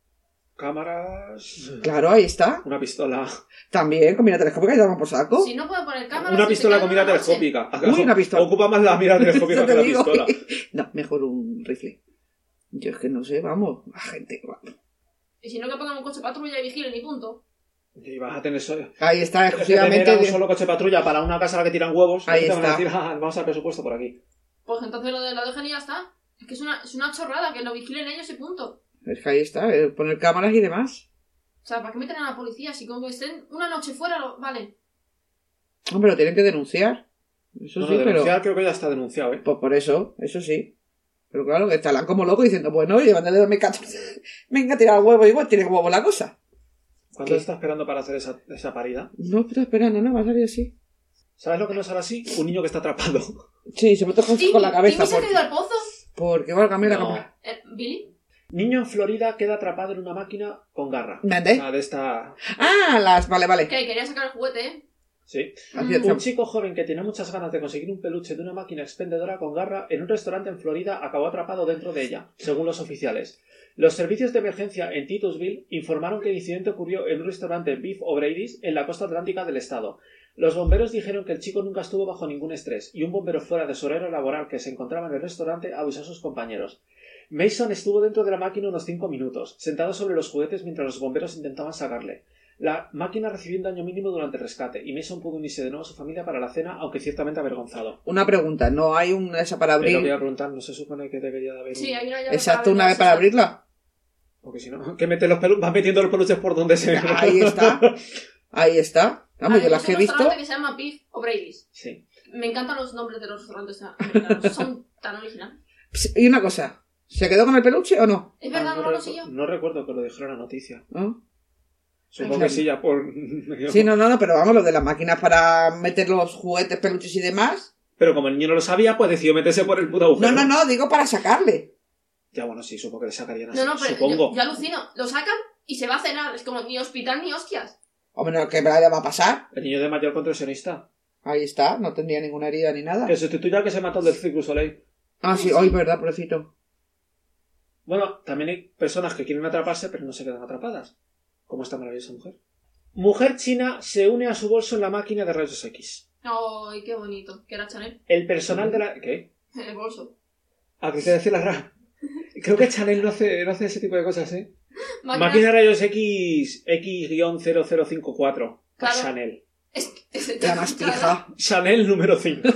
Cámaras. Claro, ahí está. Una pistola. También con mira telescópica y damos por saco. Si no puedo poner cámara... Una pistola con mira telescópica. Uy, una pistola. Ocupa más la mira telescópica Eso que te la digo. pistola. No, mejor un rifle. Yo es que no sé, vamos, la gente. Y si no, que pongan un coche patrulla y vigilen y punto. Y vas a tener eso. Ahí está, Es que exclusivamente. tener un de- solo coche patrulla para una casa a la que tiran huevos. Ahí ahorita van a está. decir, ah, vamos al presupuesto por aquí. Pues entonces lo, de, lo dejan y ya está. Es que es una, es una chorrada, que lo vigilen ellos y punto. Es que ahí está, eh, poner cámaras y demás. O sea, ¿para qué meten a la policía? Si con que estén una noche fuera, lo- vale. Hombre, lo tienen que denunciar. Eso No, sí, no, pero. denunciar creo que ya está denunciado, ¿eh? Pues por eso, eso sí. Pero claro, que estarán como locos diciendo, bueno, llevan desde dos mil catorce. Venga a tirar el huevo, igual tiene huevo la cosa. ¿Cuánto ¿Qué? está esperando para hacer esa, esa parida? No, pero espera, no, no, va a salir así. ¿Sabes lo que no sale así? Un niño que está atrapado. Sí, se me toca ¿Timmy? con la cabeza. ¿Timmy se ha Por... caído al pozo? Porque válgame la No. cámara. Eh, ¿Billy? Niño en Florida queda atrapado en una máquina con garra. ¿Me andé? Ah, de esta... Ah, las. Vale, vale. ¿Qué? Quería sacar el juguete, ¿eh? Sí. Así es, Un chico joven que tenía muchas ganas de conseguir un peluche de una máquina expendedora con garra en un restaurante en Florida acabó atrapado dentro de ella, según los oficiales. Los servicios de emergencia en Titusville informaron que el incidente ocurrió en un restaurante Beef O'Brady's en la costa atlántica del estado. Los bomberos dijeron que el chico nunca estuvo bajo ningún estrés y un bombero fuera de su horario laboral que se encontraba en el restaurante avisó a sus compañeros. Mason estuvo dentro de la máquina unos cinco minutos, sentado sobre los juguetes mientras los bomberos intentaban sacarle. La máquina recibió un daño mínimo durante el rescate y Mason pudo unirse de nuevo a su familia para la cena, aunque ciertamente avergonzado. Una pregunta, ¿no hay una esa para Pero abrir? voy a preguntar, ¿no se supone que debería de haber Sí, un... hay una llave Exacto, para una vez para abrirlo, abrirla. Porque si no, que mete los peluches, vas metiendo los peluches por donde se... Ahí está. Ahí está. Vamos, yo las que he Es un visto. restaurante que se llama Beef O'Brady's. Sí. Me encantan los nombres de los restaurantes americanos. Son tan originales. Pss, Y una cosa, ¿se quedó con el peluche o no? Es Ah, verdad, no, no, lo recu- sé yo. no recuerdo que lo dijeron en la noticia. ¿No? Supongo Claro. que sí, ya por... Sí, no, no, no, pero vamos, lo de las máquinas para meter los juguetes, peluches y demás. Pero como el niño no lo sabía, pues decidió meterse por el puto agujero. No, no, no, digo para sacarle. Ya, bueno, sí, supongo que le sacarían así. No, no, pero supongo. yo, yo alucino. Lo sacan y se va a cenar. Es como ni hospital ni hostias. Hombre, no, que me la va a pasar. El niño de mayor contorsionista. Ahí está, no tendría ninguna herida ni nada. Que sustituya al que se mató del Cirque du Soleil. Ah, sí, hoy, verdad, pobrecito. Bueno, también hay personas que quieren atraparse, pero no se quedan atrapadas. Como esta maravillosa mujer. Mujer china se une a su bolso en la máquina de rayos X. Ay, qué bonito. Que era Chanel. El personal de la... ¿Qué? En el bolso. Ah, que te decir la ra... Creo que Chanel no hace, no hace ese tipo de cosas, ¿eh? Máquina- Máquina de rayos X X cero cero cinco cuatro. Claro. A Chanel. Es, es- La mastija. Chanel número cinco.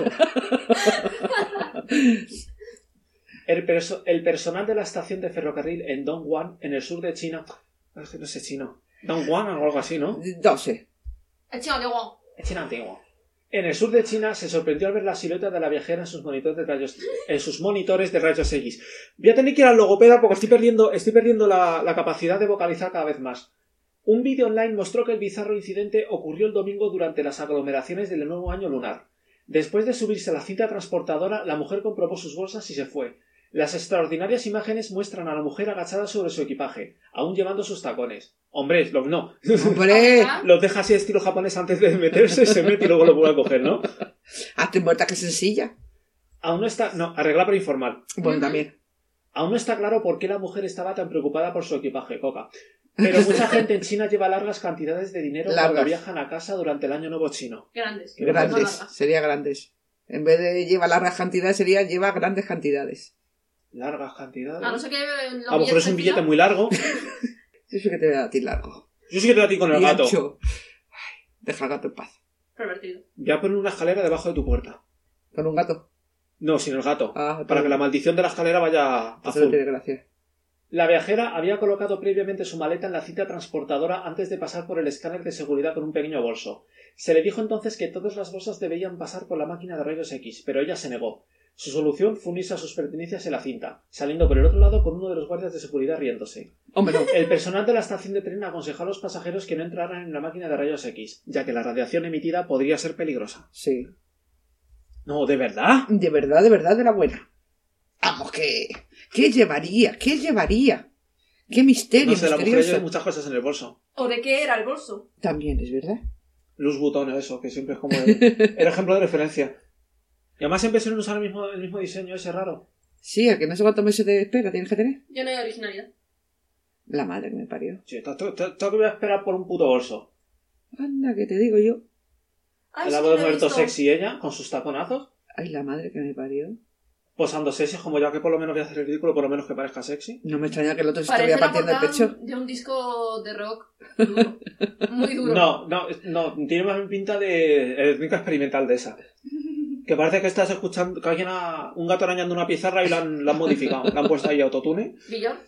El, perso- el personal de la estación de ferrocarril en Dongguan, en el sur de China... No sé, no sé chino. Dongguan o algo así, ¿no? No sé. El chino de Wong. Es China antiguo. En el sur de China se sorprendió al ver la silueta de la viajera en sus monitores de rayos, en sus monitores de rayos X. Voy a tener que ir al logopeda porque estoy perdiendo, estoy perdiendo la, la capacidad de vocalizar cada vez más. Un vídeo online mostró que el bizarro incidente ocurrió el domingo durante las aglomeraciones del nuevo año lunar. Después de subirse a la cinta transportadora, la mujer comprobó sus bolsas y se fue. Las extraordinarias imágenes muestran a la mujer agachada sobre su equipaje, aún llevando sus tacones. Hombre, lo, no. Hombre, Ah, Los deja así estilo japonés antes de meterse, se mete y luego lo vuelve a coger, ¿no? hazte muerta que sencilla. Aún no está... No, arreglar pero informal. Bueno, Ujú. también. Aún no está claro por qué la mujer estaba tan preocupada por su equipaje, coca. Pero mucha gente en China lleva largas cantidades de dinero cuando Largas. viajan a casa durante el año nuevo chino. Grandes. Qué No Grandes. largas. Sería grandes. En vez de llevar largas cantidades, sería lleva grandes cantidades. Largas cantidades. A no ser que los A lo mejor es un en billete fila. muy largo. Yo sé que te voy a dar a ti largo. Yo sí que te voy a ti con el Y gato. ancho. Ay, deja al gato en paz. Pervertido. Voy a poner una escalera debajo de tu puerta. Con un gato. No, sin el gato. Ah, Para que la maldición de la escalera vaya Eso no azul. tiene gracia. La viajera había colocado previamente su maleta en la cinta transportadora antes de pasar por el escáner de seguridad con un pequeño bolso. Se le dijo entonces que todas las bolsas debían pasar por la máquina de rayos X, pero ella se negó. Su solución fue unirse a sus pertenencias en la cinta, saliendo por el otro lado con uno de los guardias de seguridad riéndose. Hombre, no. El personal de la estación de tren aconsejó a los pasajeros que no entraran en la máquina de rayos X, ya que la radiación emitida podría ser peligrosa. Sí. No, ¿de verdad? De verdad, de verdad, de la buena. Vamos, que... ¿Qué llevaría? ¿Qué llevaría? ¿Qué misterio No sé, la mujer misterioso? lleva muchas cosas en el bolso. ¿O de qué era el bolso? También, es verdad. Luz Butón, eso, que siempre es como el, el ejemplo de referencia. Y además siempre suelen usar el mismo, el mismo diseño ese raro. Sí, el que no sé cuántos meses de espera tienes que tener. Ya no hay originalidad. La madre que me parió. Sí, tengo que voy a esperar por un puto bolso. Anda, que te digo yo. Ay, La sí, voz lo he muerto visto. sexy ella, con sus taconazos, Ay, la madre que me parió. posando sexy, como ya que por lo menos voy a hacer el ridículo, por lo menos que parezca sexy. No me extraña que el otro se Parece estuviera la partiendo el portada pecho. de un disco de rock duro. Muy duro. No, no, no, tiene más pinta de electrónica experimental de esa. Que parece que estás escuchando que alguien ha, un gato arañando una pizarra y la han, la han modificado. La han puesto ahí autotune. ¿Billón?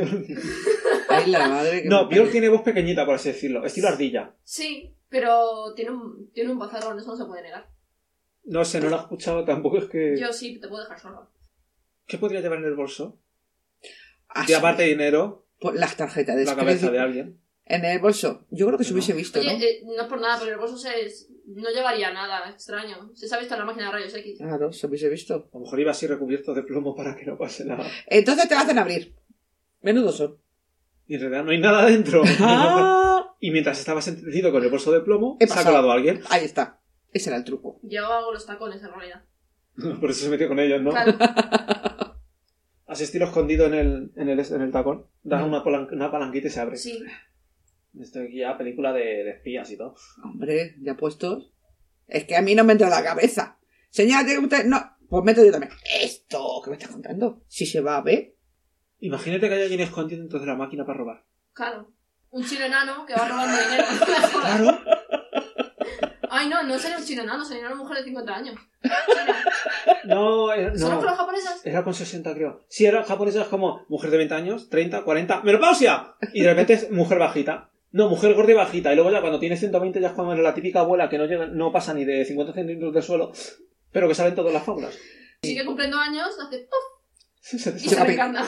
Ay, la madre que No, me Björk parió. tiene voz pequeñita, por así decirlo. Estilo ardilla. Sí, pero tiene un, tiene un bazarrón, eso no se puede negar. No sé, no la he escuchado tampoco. Es que... Yo sí, te puedo dejar sorda. ¿Qué podría llevar en el bolso? Ah, Y sí. aparte de dinero, Por las tarjetas de la cabeza crédito. de alguien. En el bolso. Yo creo que se No. hubiese visto, Oye, ¿no? eh, no es por nada, pero el bolso se, no llevaría nada extraño. Se sabe esto en la máquina de rayos X. Claro, se hubiese visto. A lo mejor iba así recubierto de plomo para que no pase nada. Entonces te la hacen abrir. Menudo son. Y en realidad no hay nada dentro. Ah, Y mientras estabas entendido con el bolso de plomo, He se ha pasado. colado alguien. ahí está. Ese era el truco. Yo hago los tacones en realidad. Por eso se metió con ellos, ¿no? Claro. Así estilo escondido en el, en el, en el tacón. Da No. una, palan- una palanquita y se abre. Sí. Esto aquí ya película de, de espías y todo. Hombre, ya puestos. Es que a mí no me entra en la cabeza. Señora, ¿tiene usted? No. Pues meto yo también. Esto, ¿qué me estás contando? Si se va a ver. Imagínate que hay alguien escondido dentro de la máquina para robar. Claro. Un chino enano que va robando dinero. Claro. Ay, no, no sería un chino enano, sería una mujer de cincuenta años. China. No, era, ¿Solo no. con los japonesas? Era con sesenta, creo. Sí, era japonesa, es como mujer de veinte años, treinta, cuarenta, ¡menopausia! Y de repente es mujer bajita. No, mujer gorda y bajita. Y luego ya cuando tiene ciento veinte ya es como la típica abuela que no llega, no pasa ni de cincuenta centímetros del suelo, pero que salen todas las fábulas. Sigue cumpliendo años, hace ¡puf! Se, se, Y se, se capi- reencarna.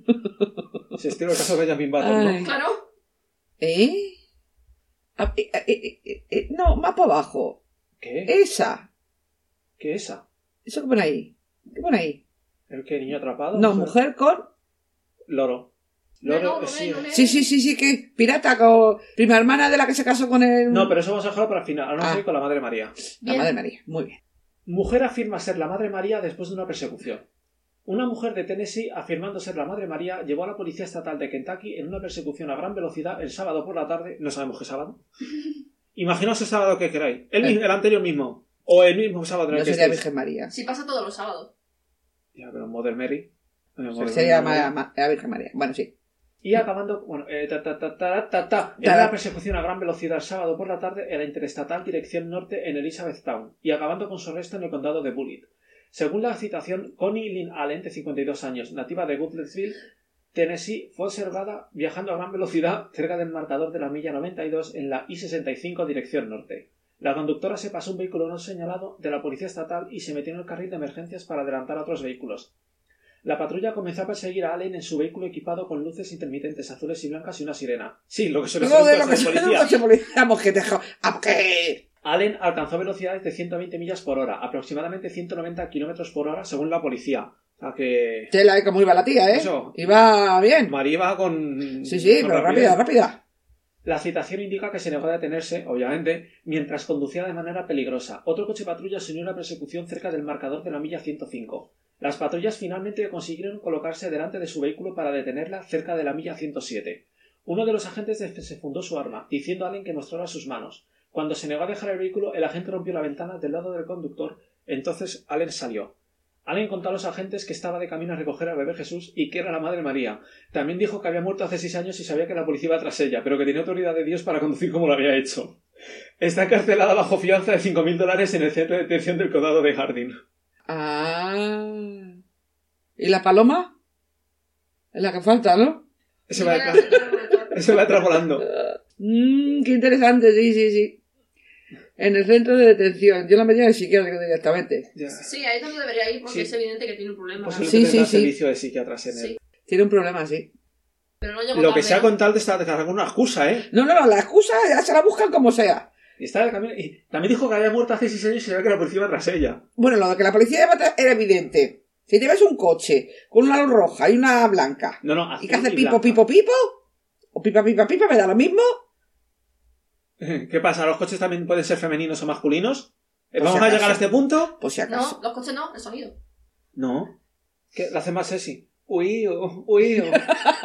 se estilo el caso de Benjamin Button, ¿no? Ay. Claro. ¿Eh? Ah, eh, eh, eh, eh, eh, no, más para abajo. ¿Qué? Esa. ¿Qué es esa? ¿Eso qué pone ahí? ¿Qué pone ahí? ¿El qué? ¿Niño atrapado? No, mujer con... Loro. No, Loro, no, no, sí. no, no, Sí, sí, sí, sí, que pirata, con prima hermana de la que se casó con el... No, pero eso vamos a dejarlo para el final. Ahora Ah. no sé con la Madre María. La Bien. Madre María, muy bien. Mujer afirma ser la Madre María después de una persecución. Una mujer de Tennessee, afirmando ser la Madre María, llevó a la Policía Estatal de Kentucky en una persecución a gran velocidad el sábado por la tarde. No sabemos qué sábado. Imaginaos el sábado que queráis. El, mi- el anterior mismo. O el mismo sábado en el No que sería estéis. Virgen María. Sí pasa todos los sábados. Ya, pero Mother Mary. Eh, Mother Sería Mary, Ma- Ma- la Virgen María. Bueno, sí. Y acabando, bueno, eh, ta, ta, ta, ta, ta, ta, en una persecución a gran velocidad el sábado por la tarde en la interestatal dirección norte en Elizabethtown y acabando con su arresto en el condado de Bullitt. Según la citación, Connie Lynn Allen, de cincuenta y dos años, nativa de Goodlettsville, Tennessee, fue observada viajando a gran velocidad cerca del marcador de la milla noventa y dos en la I sesenta y cinco dirección norte. La conductora se pasó un vehículo no señalado de la policía estatal y se metió en el carril de emergencias para adelantar a otros vehículos. La patrulla comenzó a perseguir a Allen en su vehículo equipado con luces intermitentes azules y blancas y una sirena. Sí, lo que suele ser un coche de policía. Coche policía. Vamos, que te jo... ¿Qué? Allen alcanzó velocidades de ciento veinte millas por hora, aproximadamente ciento noventa kilómetros por hora según la policía. O sea que... Tela, como iba la tía, ¿eh? Eso. Iba bien. María iba con... Sí, sí, con pero rapidez. rápida, rápida. La citación indica que se negó a detenerse, obviamente, mientras conducía de manera peligrosa. Otro coche patrulla se unió a la persecución cerca del marcador de la milla ciento cinco. Las patrullas finalmente consiguieron colocarse delante de su vehículo para detenerla cerca de la milla ciento siete. Uno de los agentes desenfundó su arma, diciendo a Allen que mostrara sus manos. Cuando se negó a dejar el vehículo, el agente rompió la ventana del lado del conductor, entonces Allen salió. Allen contó a los agentes que estaba de camino a recoger al bebé Jesús y que era la madre María. También dijo que había muerto hace seis años y sabía que la policía iba tras ella, pero que tenía autoridad de Dios para conducir como lo había hecho. Está encarcelada bajo fianza de cinco mil dólares en el centro de detención del condado de Hardin. Ah. ¿Y la paloma? Es la que falta, ¿no? Ese va detrás. Ese va detrás volando. Mmm, qué interesante, sí, sí, sí. En el centro de detención. Yo la metía en el psiquiátrico directamente. Ya. Sí, ahí es donde debería ir porque Sí. es evidente que tiene un problema. Pues Sí, sí, sí, sí, sí. servicio de psiquiatras en él. Sí. Tiene un problema, sí. Pero no llegó Lo que tarde, sea ¿no? con tal de estar detrás de alguna excusa, ¿eh? No, no, no, la excusa ya se la buscan como sea. Y, está de camino, y también dijo que había muerto hace seis años y sabía que la policía iba tras ella. Bueno, lo de que la policía iba atrás era evidente. Si te ves un coche con una luz roja y una blanca, No, no, ¿y azul que hace y pipo, blanca. pipo, pipo? ¿O pipa, pipa, pipa? ¿Me da lo mismo? ¿Qué pasa? ¿Los coches también pueden ser femeninos o masculinos? Por ¿Vamos si a acaso. llegar a este punto? Por si acaso. No, los coches no, el sonido. No. ¿Qué? ¿La hace más sexy? Uy, oh, uy, oh.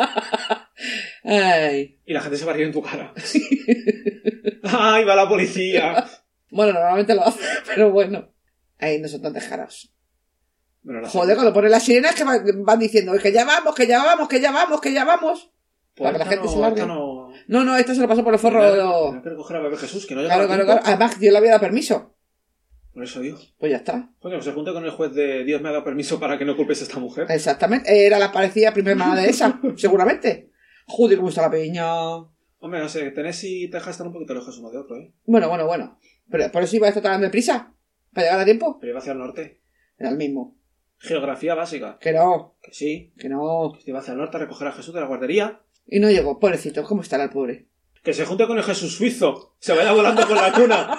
Ay. Y la gente se va a reír en tu cara. ¡Ay, va la policía! Bueno, normalmente lo hace, pero bueno. Ay, no son tan descarados. Bueno, la Joder, cuando ponen las sirenas que van, van diciendo que ya vamos, que ya vamos, que ya vamos, que ya vamos. Pues para que la esta gente se no, largue. esta no... No, no, esto se lo pasó por el forro. Tengo que recoger a bebé Jesús, que no llega Claro, a claro, tiempo. claro. Además, Dios le había dado permiso. Por eso digo. Pues ya está. Coño, se junte con el juez de Dios me ha dado permiso para que no culpes a esta mujer. Exactamente. Era la parecida primera hermana de esa, seguramente. Joder, cómo está la peña. Hombre, no sé, Tennessee y Texas están un poquito lejos uno de otro, ¿eh? Bueno, bueno, bueno. Pero por eso iba esto tan deprisa. Para llegar a tiempo. Pero iba hacia el norte. Era el mismo. Geografía básica. Que no, Que sí. que no. Que iba hacia el norte a recoger a Jesús de la guardería. Y no llegó. Pobrecito, ¿cómo estará el pobre? Que se junte con el Jesús suizo. Se vaya volando con la cuna.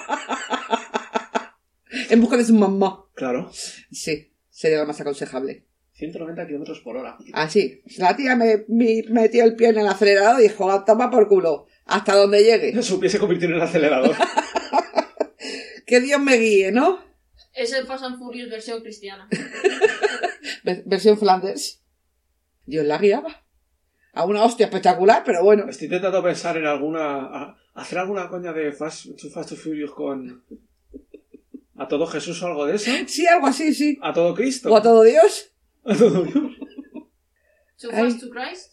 En busca de su mamá. Claro. Sí, sería lo más aconsejable. ciento noventa kilómetros por hora. Así. La tía me, me metió el pie en el acelerador y dijo, "Ah, toma por culo. Hasta donde llegue. Su pie se convirtió en el acelerador. Que Dios me guíe, ¿no? Es el Fast and Furious versión cristiana. Ver- versión Flanders. Dios la guiaba. A una hostia espectacular, pero bueno. Estoy intentando pensar en alguna... a- hacer alguna coña de Fast to Fast to Furious con... ¿A todo Jesús o algo de eso? Sí, algo así, sí. ¿A todo Cristo? O a todo Dios. ¿A todo Dios? Too Ay. Fast to Christ.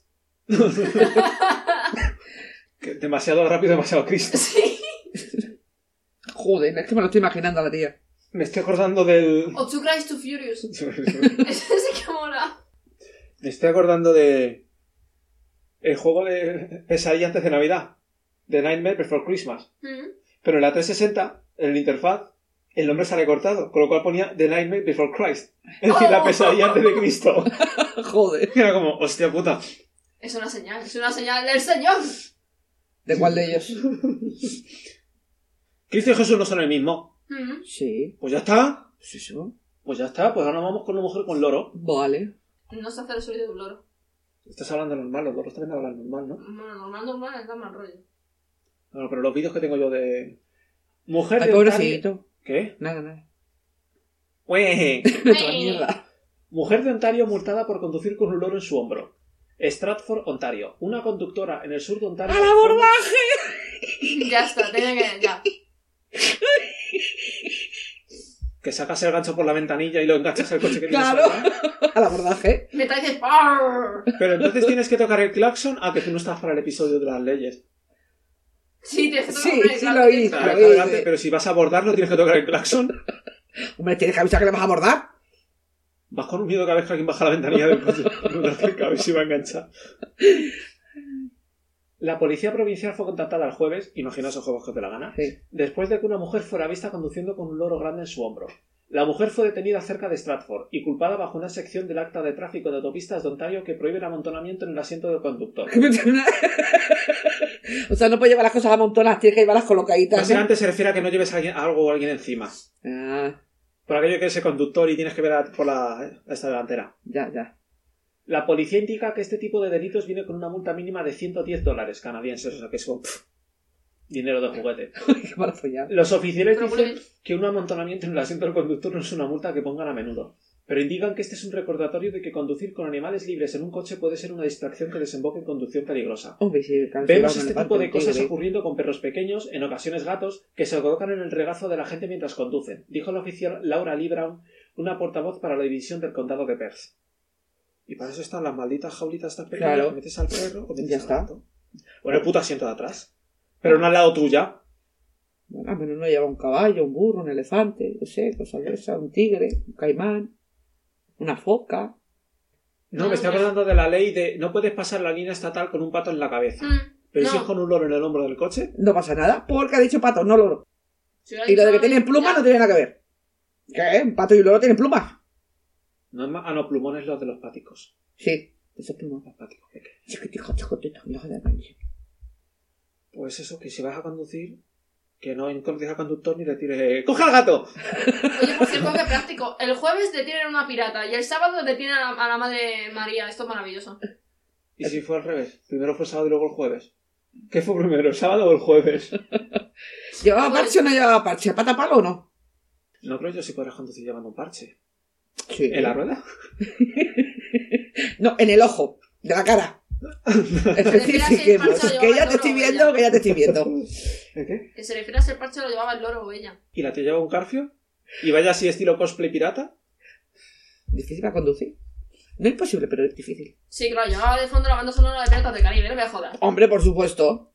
Que demasiado rápido, demasiado Cristo. Sí. Joder, es que me lo estoy imaginando a la tía. Me estoy acordando del... O Too Christ to Furious. Ese sí que mola. Me estoy acordando de... El juego de Pesadilla antes de Navidad. De Nightmare Before Christmas. Mm. Pero en la trescientos sesenta, en la interfaz, el nombre sale cortado. Con lo cual ponía The Nightmare Before Christ. Es decir, la pesadilla antes de Cristo. Joder. Y era como, hostia puta. Es una señal, es una señal del Señor. ¿De cuál de ellos? Cristo y Jesús no son el mismo. Mm. Sí. Pues ya está. Sí, sí. Pues ya está. Pues ahora nos vamos con una mujer con loro. Vale. No se hace el sonido de un loro. Estás hablando normal, los loros también hablan normal, ¿no? Bueno, normal, normal, es mal rollo. Bueno, pero los vídeos que tengo yo de... Mujer Ay, de pobrecito. Ontario... ¿Qué? Nada, nada. ¡Ué! Otra mierda. Mujer de Ontario multada por conducir con un loro en su hombro. Stratford, Ontario. Una conductora en el sur de Ontario... ¡Al abordaje! Ya está, tenía que... ya. Que sacas el gancho por la ventanilla y lo enganchas al coche que tienes Claro, al lado. al abordaje. Me traes dices ¡Parr! Pero entonces tienes que tocar el claxon. Ah, que tú no estás para el episodio de las leyes. Sí, tienes que Sí, tocar sí claro, lo tienes- hice. Claro, Lo cargarte, hice. pero si vas a abordarlo tienes que tocar el claxon. Hombre, tienes que avisar que le vas a abordar. Vas con un miedo cada vez que alguien baja la ventanilla del coche. A ver si va a enganchar. La policía provincial fue contactada el jueves, imaginaos el jueves que te la gana, Sí. después de que una mujer fuera vista conduciendo con un loro grande en su hombro. La mujer fue detenida cerca de Stratford y culpada bajo una sección del acta de tráfico de autopistas de Ontario que prohíbe el amontonamiento en el asiento del conductor. O sea, no puedes llevar las cosas amontonadas, tienes que llevarlas colocaditas, ¿no? Básicamente se refiere a que no lleves a, alguien- a algo o a alguien encima. Ah, Por aquello que es el conductor y tienes que ver a- por la esta delantera. ya, ya. La policía indica que este tipo de delitos viene con una multa mínima de ciento diez dólares canadienses, o sea que es como, pff, dinero de juguete. Qué mal follado. Los oficiales Pero dicen muy bien. que un amontonamiento en el asiento del conductor no es una multa que pongan a menudo, pero indican que este es un recordatorio de que conducir con animales libres en un coche puede ser una distracción que desemboque en conducción peligrosa. Hombre, sí, claro, Vemos sí, este un tipo de elefante, un cosas tigre. ocurriendo con perros pequeños, en ocasiones gatos, que se colocan en el regazo de la gente mientras conducen, dijo la oficial Laura Lee Brown, una portavoz para la división del condado de Perth. Y para eso están las malditas jaulitas estas pequeñas, Claro. que metes al perro o metes Ya al está. gato. O en el puto asiento de atrás. Pero no al lado tuya. Bueno, al menos no lleva un caballo, un burro, un elefante, no sé, cosas de esas, un tigre, un caimán, una foca. No, me estoy acordando de la ley de no puedes pasar la línea estatal con un pato en la cabeza. Mm, Pero no. si es con un loro en el hombro del coche, No pasa nada, porque ha dicho pato, no loro. Si hubiera Y lo de que dicho- tienen plumas ya. no tiene nada que ver. ¿Qué? Un pato y un loro tienen plumas. no es más. Ah, no, plumones los de los páticos. Sí, esos plumas. Los páticos pequeños. Chiquitico, chiquitito, hijo de Dios. Pues eso, que si vas a conducir, que no encontres al conductor ni le tires. ¡Coge al gato! Oye, por cierto, qué práctico. El jueves detienen a una pirata y el sábado detienen a la, a la madre María. Esto es maravilloso. ¿Y si fue al revés? Primero fue el sábado y luego el jueves. ¿Qué fue primero, el sábado o el jueves? ¿Llevaba Pues- parche o no llevaba parche? ¿Pata palo o no? No creo yo si podrás conducir llevando un parche. Sí. ¿En la rueda? No, en el ojo, de la cara. Especifiquemos. parche lo Que llevaba ya el te estoy loro, viendo, ella. que ya te estoy viendo. ¿De qué? Que se refiere a ese parche lo llevaba el loro o ella. ¿Y la tía lleva un carfio? ¿Y vaya así estilo cosplay pirata? Difícil para conducir. No es imposible, pero es difícil. Sí, claro, llevaba de fondo la banda sonora de Piratas del Caribe, no me jodas. Hombre, por supuesto.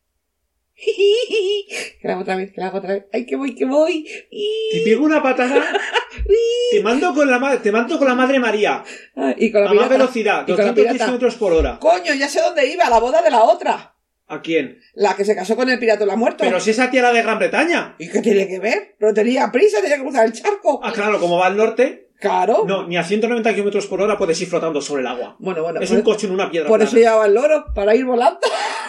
Que la hago otra vez, que la hago otra vez. ¡Ay, que voy, que voy! Te pego una patada. Te mando con la, ma- te mando con la madre María. Ah, y con la A más pirata. velocidad, Y con la doscientos diez pirata. kilómetros por hora. Coño, ya sé dónde iba, a la boda de la otra. ¿A quién? La que se casó con el pirata la muerto. Pero si esa tía era de Gran Bretaña. ¿Y qué tiene que ver? Pero tenía prisa, tenía que cruzar el charco. Ah, claro, como va al norte, Claro. no, ni a ciento noventa kilómetros por hora puedes ir flotando sobre el agua. Bueno, bueno. Es por, un coche en una piedra. por plana. eso llevaba el loro, para ir volando.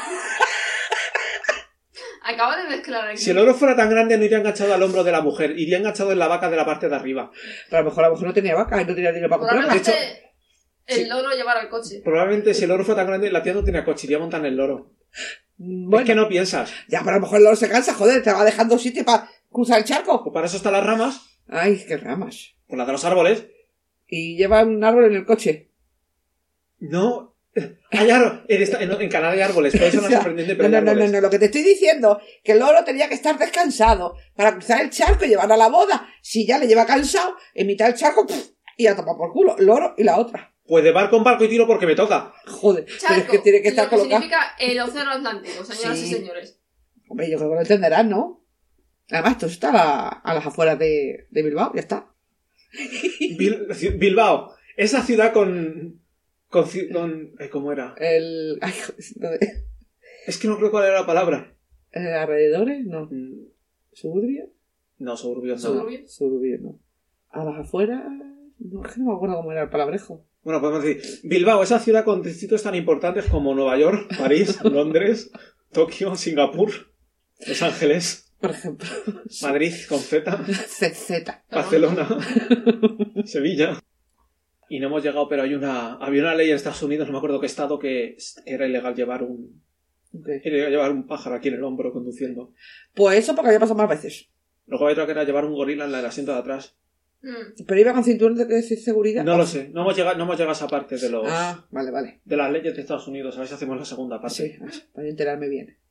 Acaba de mezclar aquí. Si el oro fuera tan grande no iría enganchado al hombro de la mujer, iría enganchado en la vaca de la parte de arriba. Pero a lo mejor a lo mejor no tenía vaca y no tenía dinero para comprarla. Probablemente De hecho, el sí. loro llevara el coche. Probablemente si el oro fuera tan grande, la tía no tenía coche, iría a montar en el loro. Bueno, Es que no piensas. ya, pero a lo mejor el loro se cansa, joder, te va dejando sitio para cruzar el charco. Pues para eso están las ramas, Ay, qué ramas. por las de los árboles. Y lleva un árbol en el coche. No. Hay árboles. En, esta- en- en Canadá hay árboles, pero eso no O es sea, sorprendente, no, pero hay no, no, no, árboles. no, lo que te estoy diciendo, que el loro tenía que estar descansado para cruzar el charco y llevarlo a la boda. Si ya le lleva cansado, en mitad del charco, ¡puf! Y a tomar por culo, loro y la otra. Pues de barco en barco y tiro porque me toca. Joder, pero es Charco, que tiene que estar lo que colocado. significa el océano Atlántico, señoras Sí. y señores. Hombre, yo creo que lo entenderás, ¿no? Además, esto está a, la- a las afueras de, de Bilbao, ya está. Bil- Bilbao. Esa ciudad con... Con... ci- con ay, ¿cómo era? El... Ay, joder, Es que no creo cuál era la palabra. eh, ¿alrededores? No. Mm, ¿Suburbios? No, suburbios no. Suburbios. Suburbios, no. ¿A las afueras? No, es que no me acuerdo cómo era el palabrejo. Bueno, podemos decir, Bilbao, esa ciudad con distritos tan importantes como Nueva York, París, Londres, Tokio, Singapur, Los Ángeles, Por ejemplo. Madrid con Z, Z Z. Barcelona, Sevilla. Y no hemos llegado, pero hay una había una ley en Estados Unidos, no me acuerdo qué estado, que era ilegal llevar un Ok. era ilegal llevar un pájaro aquí en el hombro conduciendo. Pues eso porque había pasado más veces. Luego hay otra que era llevar un gorila en el asiento de atrás. Mm. Pero iba con cinturón de, de seguridad. No lo sé, no hemos llegado, no hemos llegado a esa parte de los Ah, vale, vale. de las leyes de Estados Unidos. A ver si hacemos la segunda parte. Sí, para enterarme bien.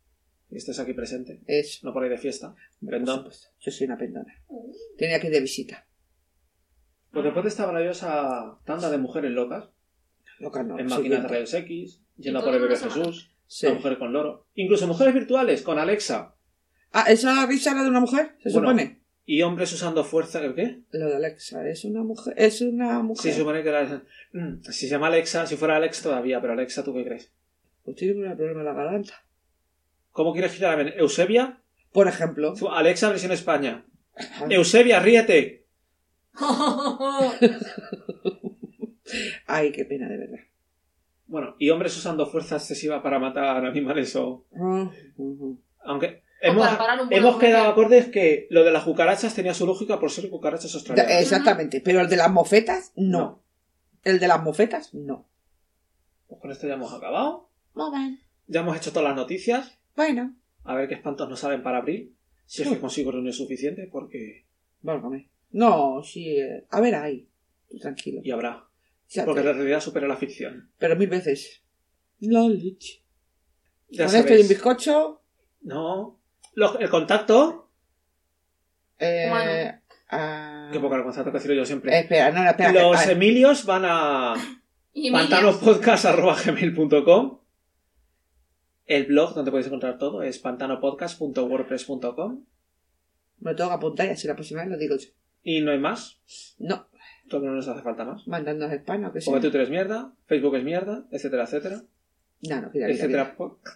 y estés aquí presente. Eso. No por ahí de fiesta. Pendón. Por supuesto. Yo soy una pendona. Tenía que ir de visita. Pues después de esta maravillosa tanda de mujeres locas, Loca no. en soy máquinas de lenta. rayos X, yendo Y por el todo bebé en una semana. Jesús, Sí. la mujer con loro, incluso mujeres virtuales con Alexa Ah, ¿esa risa era de una mujer? ¿Se Bueno, supone? y hombres usando fuerza. ¿El qué? Lo de Alexa, ¿es una mujer? ¿Es una mujer? Sí, se supone que era. Mm, Si se llama Alexa, si fuera Alex todavía, pero Alexa, ¿tú qué crees? Pues tiene un problema en la garganta. ¿Cómo quieres girar? A ver, Eusebia, Por ejemplo. Alexa versión España. Eusebia, ríete. Ay, qué pena, de verdad. Bueno, y hombres usando fuerza excesiva para matar animales o. Ah, ujú. Aunque. O Hemos, para parar un vuelo hemos quedado comercial. acordes que lo de las cucarachas tenía su lógica por ser cucarachas Da- australianas. Exactamente, pero el de las mofetas, no. No. El de las mofetas, no. Pues con esto ya hemos acabado. Muy bien. Ya hemos hecho todas las noticias. Bueno, A ver qué espantos nos salen para abril. Si es que consigo reunir suficiente, porque. válgame. No, sí. eh, A ver, ahí. Tú tranquilo. Y habrá. Ya Porque te- la realidad supera la ficción. Pero mil veces. La leche. Ya Con esto y un sabéis. bizcocho. No. Los- el contacto. Eh, Bueno. ah, Qué poca vergüenza, tengo que decirlo yo siempre. eh, espera, no, no, espera. Los que- ah, Emilios van a Y Emilia. pantanopodcast arroba gmail punto com. El blog donde podéis encontrar todo es pantanopodcast punto wordpress punto com. me lo tengo que apuntar y así la próxima vez lo digo yo. Y no hay más. No, Todo no nos hace falta más. mandándonos spam o que sea. Porque Twitter es mierda, Facebook es mierda, etcétera, etcétera. No, no, cuidado, etcétera.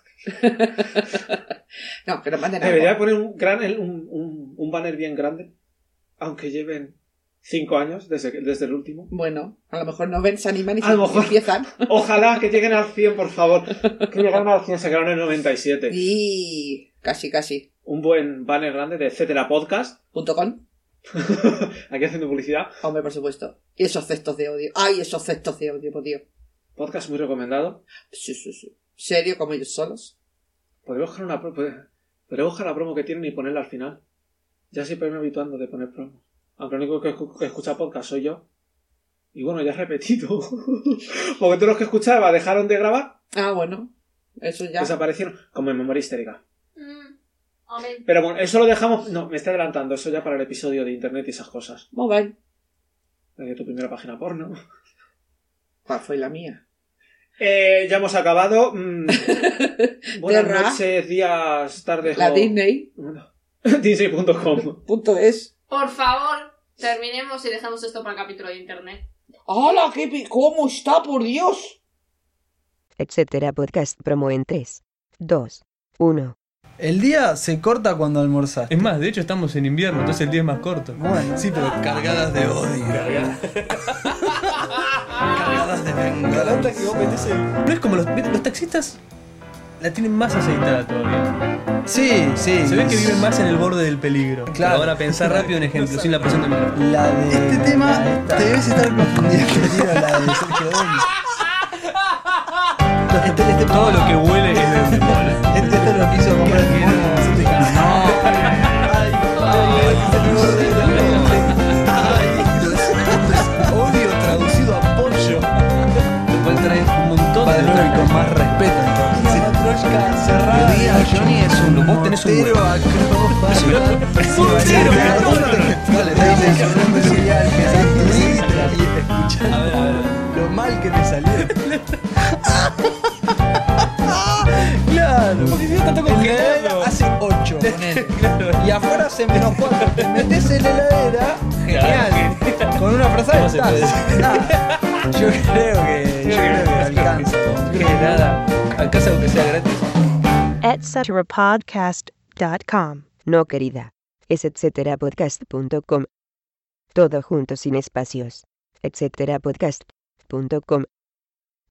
No, que nos manden Debería algo. poner un, gran, un, un, un banner bien grande, aunque lleven cinco años desde, que- desde el último. Bueno, a lo mejor no ven, se animan y A se lo mejor. empiezan. Ojalá que lleguen al cien, por favor. Que llegaron al cien, se quedaron en noventa y siete. Y casi, casi. Un buen banner grande de etcétera podcast. Punto com. Aquí haciendo publicidad. Hombre, por supuesto. Y esos cestos de odio. Ay, esos cestos de odio, por Dios. Podcast muy recomendado. Sí, sí, sí. Serio, como ellos solos. Podría buscar una pro- podría- podría buscar la promo que tienen y ponerla al final. Ya siempre me habituando de poner promos. Aunque lo único que, escu- que escucha podcast soy yo. Y bueno, ya he repetido. Porque todos los que escuchaba dejaron de grabar, Ah, bueno. Eso ya. desaparecieron como en memoria histérica. Mm, amén. Pero bueno, eso lo dejamos. No, me estoy adelantando. Eso ya para el episodio de internet y esas cosas. Muy bien. De tu primera página porno. ¿Cuál fue la mía? Eh, ya hemos acabado. Mm, buenas Terra. noches, días, tardes. La o- Disney. Bueno, Disney punto com. Punto es. Por favor, terminemos y dejemos esto para el capítulo de internet. ¡Hala! Qué pi- ¿Cómo está, por Dios? Etcétera podcast promo en tres, dos, uno. El día se corta cuando almorzas. Es más, de hecho estamos en invierno, entonces el día es más corto. Bueno, sí, pero cargadas de odio. Cargadas de venganza. que vos metés el... No es como los, los taxistas la tienen más aceitada todavía. Sí, sí. Se ve que viven más en el borde del peligro. Claro. Pero ahora pensar rápido un ejemplo, sin la presión de micrófono. La de... Este tema te debes estar confundiendo, querido, la de Sergio Denis. Este, este, Todo lo que huele es de un mola. este, este lo quiso comprar el mono. No. Ay, ay, se me borró la mente. Ay, esto es, esto es odio traducido a pollo. Te pueden traer un montón Para de nuevo y con más respeto. Entonces, Matryoshka cerrada. El día, Johnny, es un- vos tenés un mortero huevo. acróbata. Mortero acróbata. Dale, dale, su nombre serial que es Twitter y escuchar A ver, a ver. lo mal que me salió. Claro. Porque si no está todo En la heladera congelado. hace ocho, ponele. Y afuera hace menos cuatro. Te metes en la heladera, genial. Con una frazada No se estás. puede. Nada. Yo creo que, yo creo que alcanza. Que nada, acá es aunque sea gratis. etcétera podcast punto com. No, querida. Es etcétera podcast punto com. Todo junto sin espacios. etcétera podcast punto com.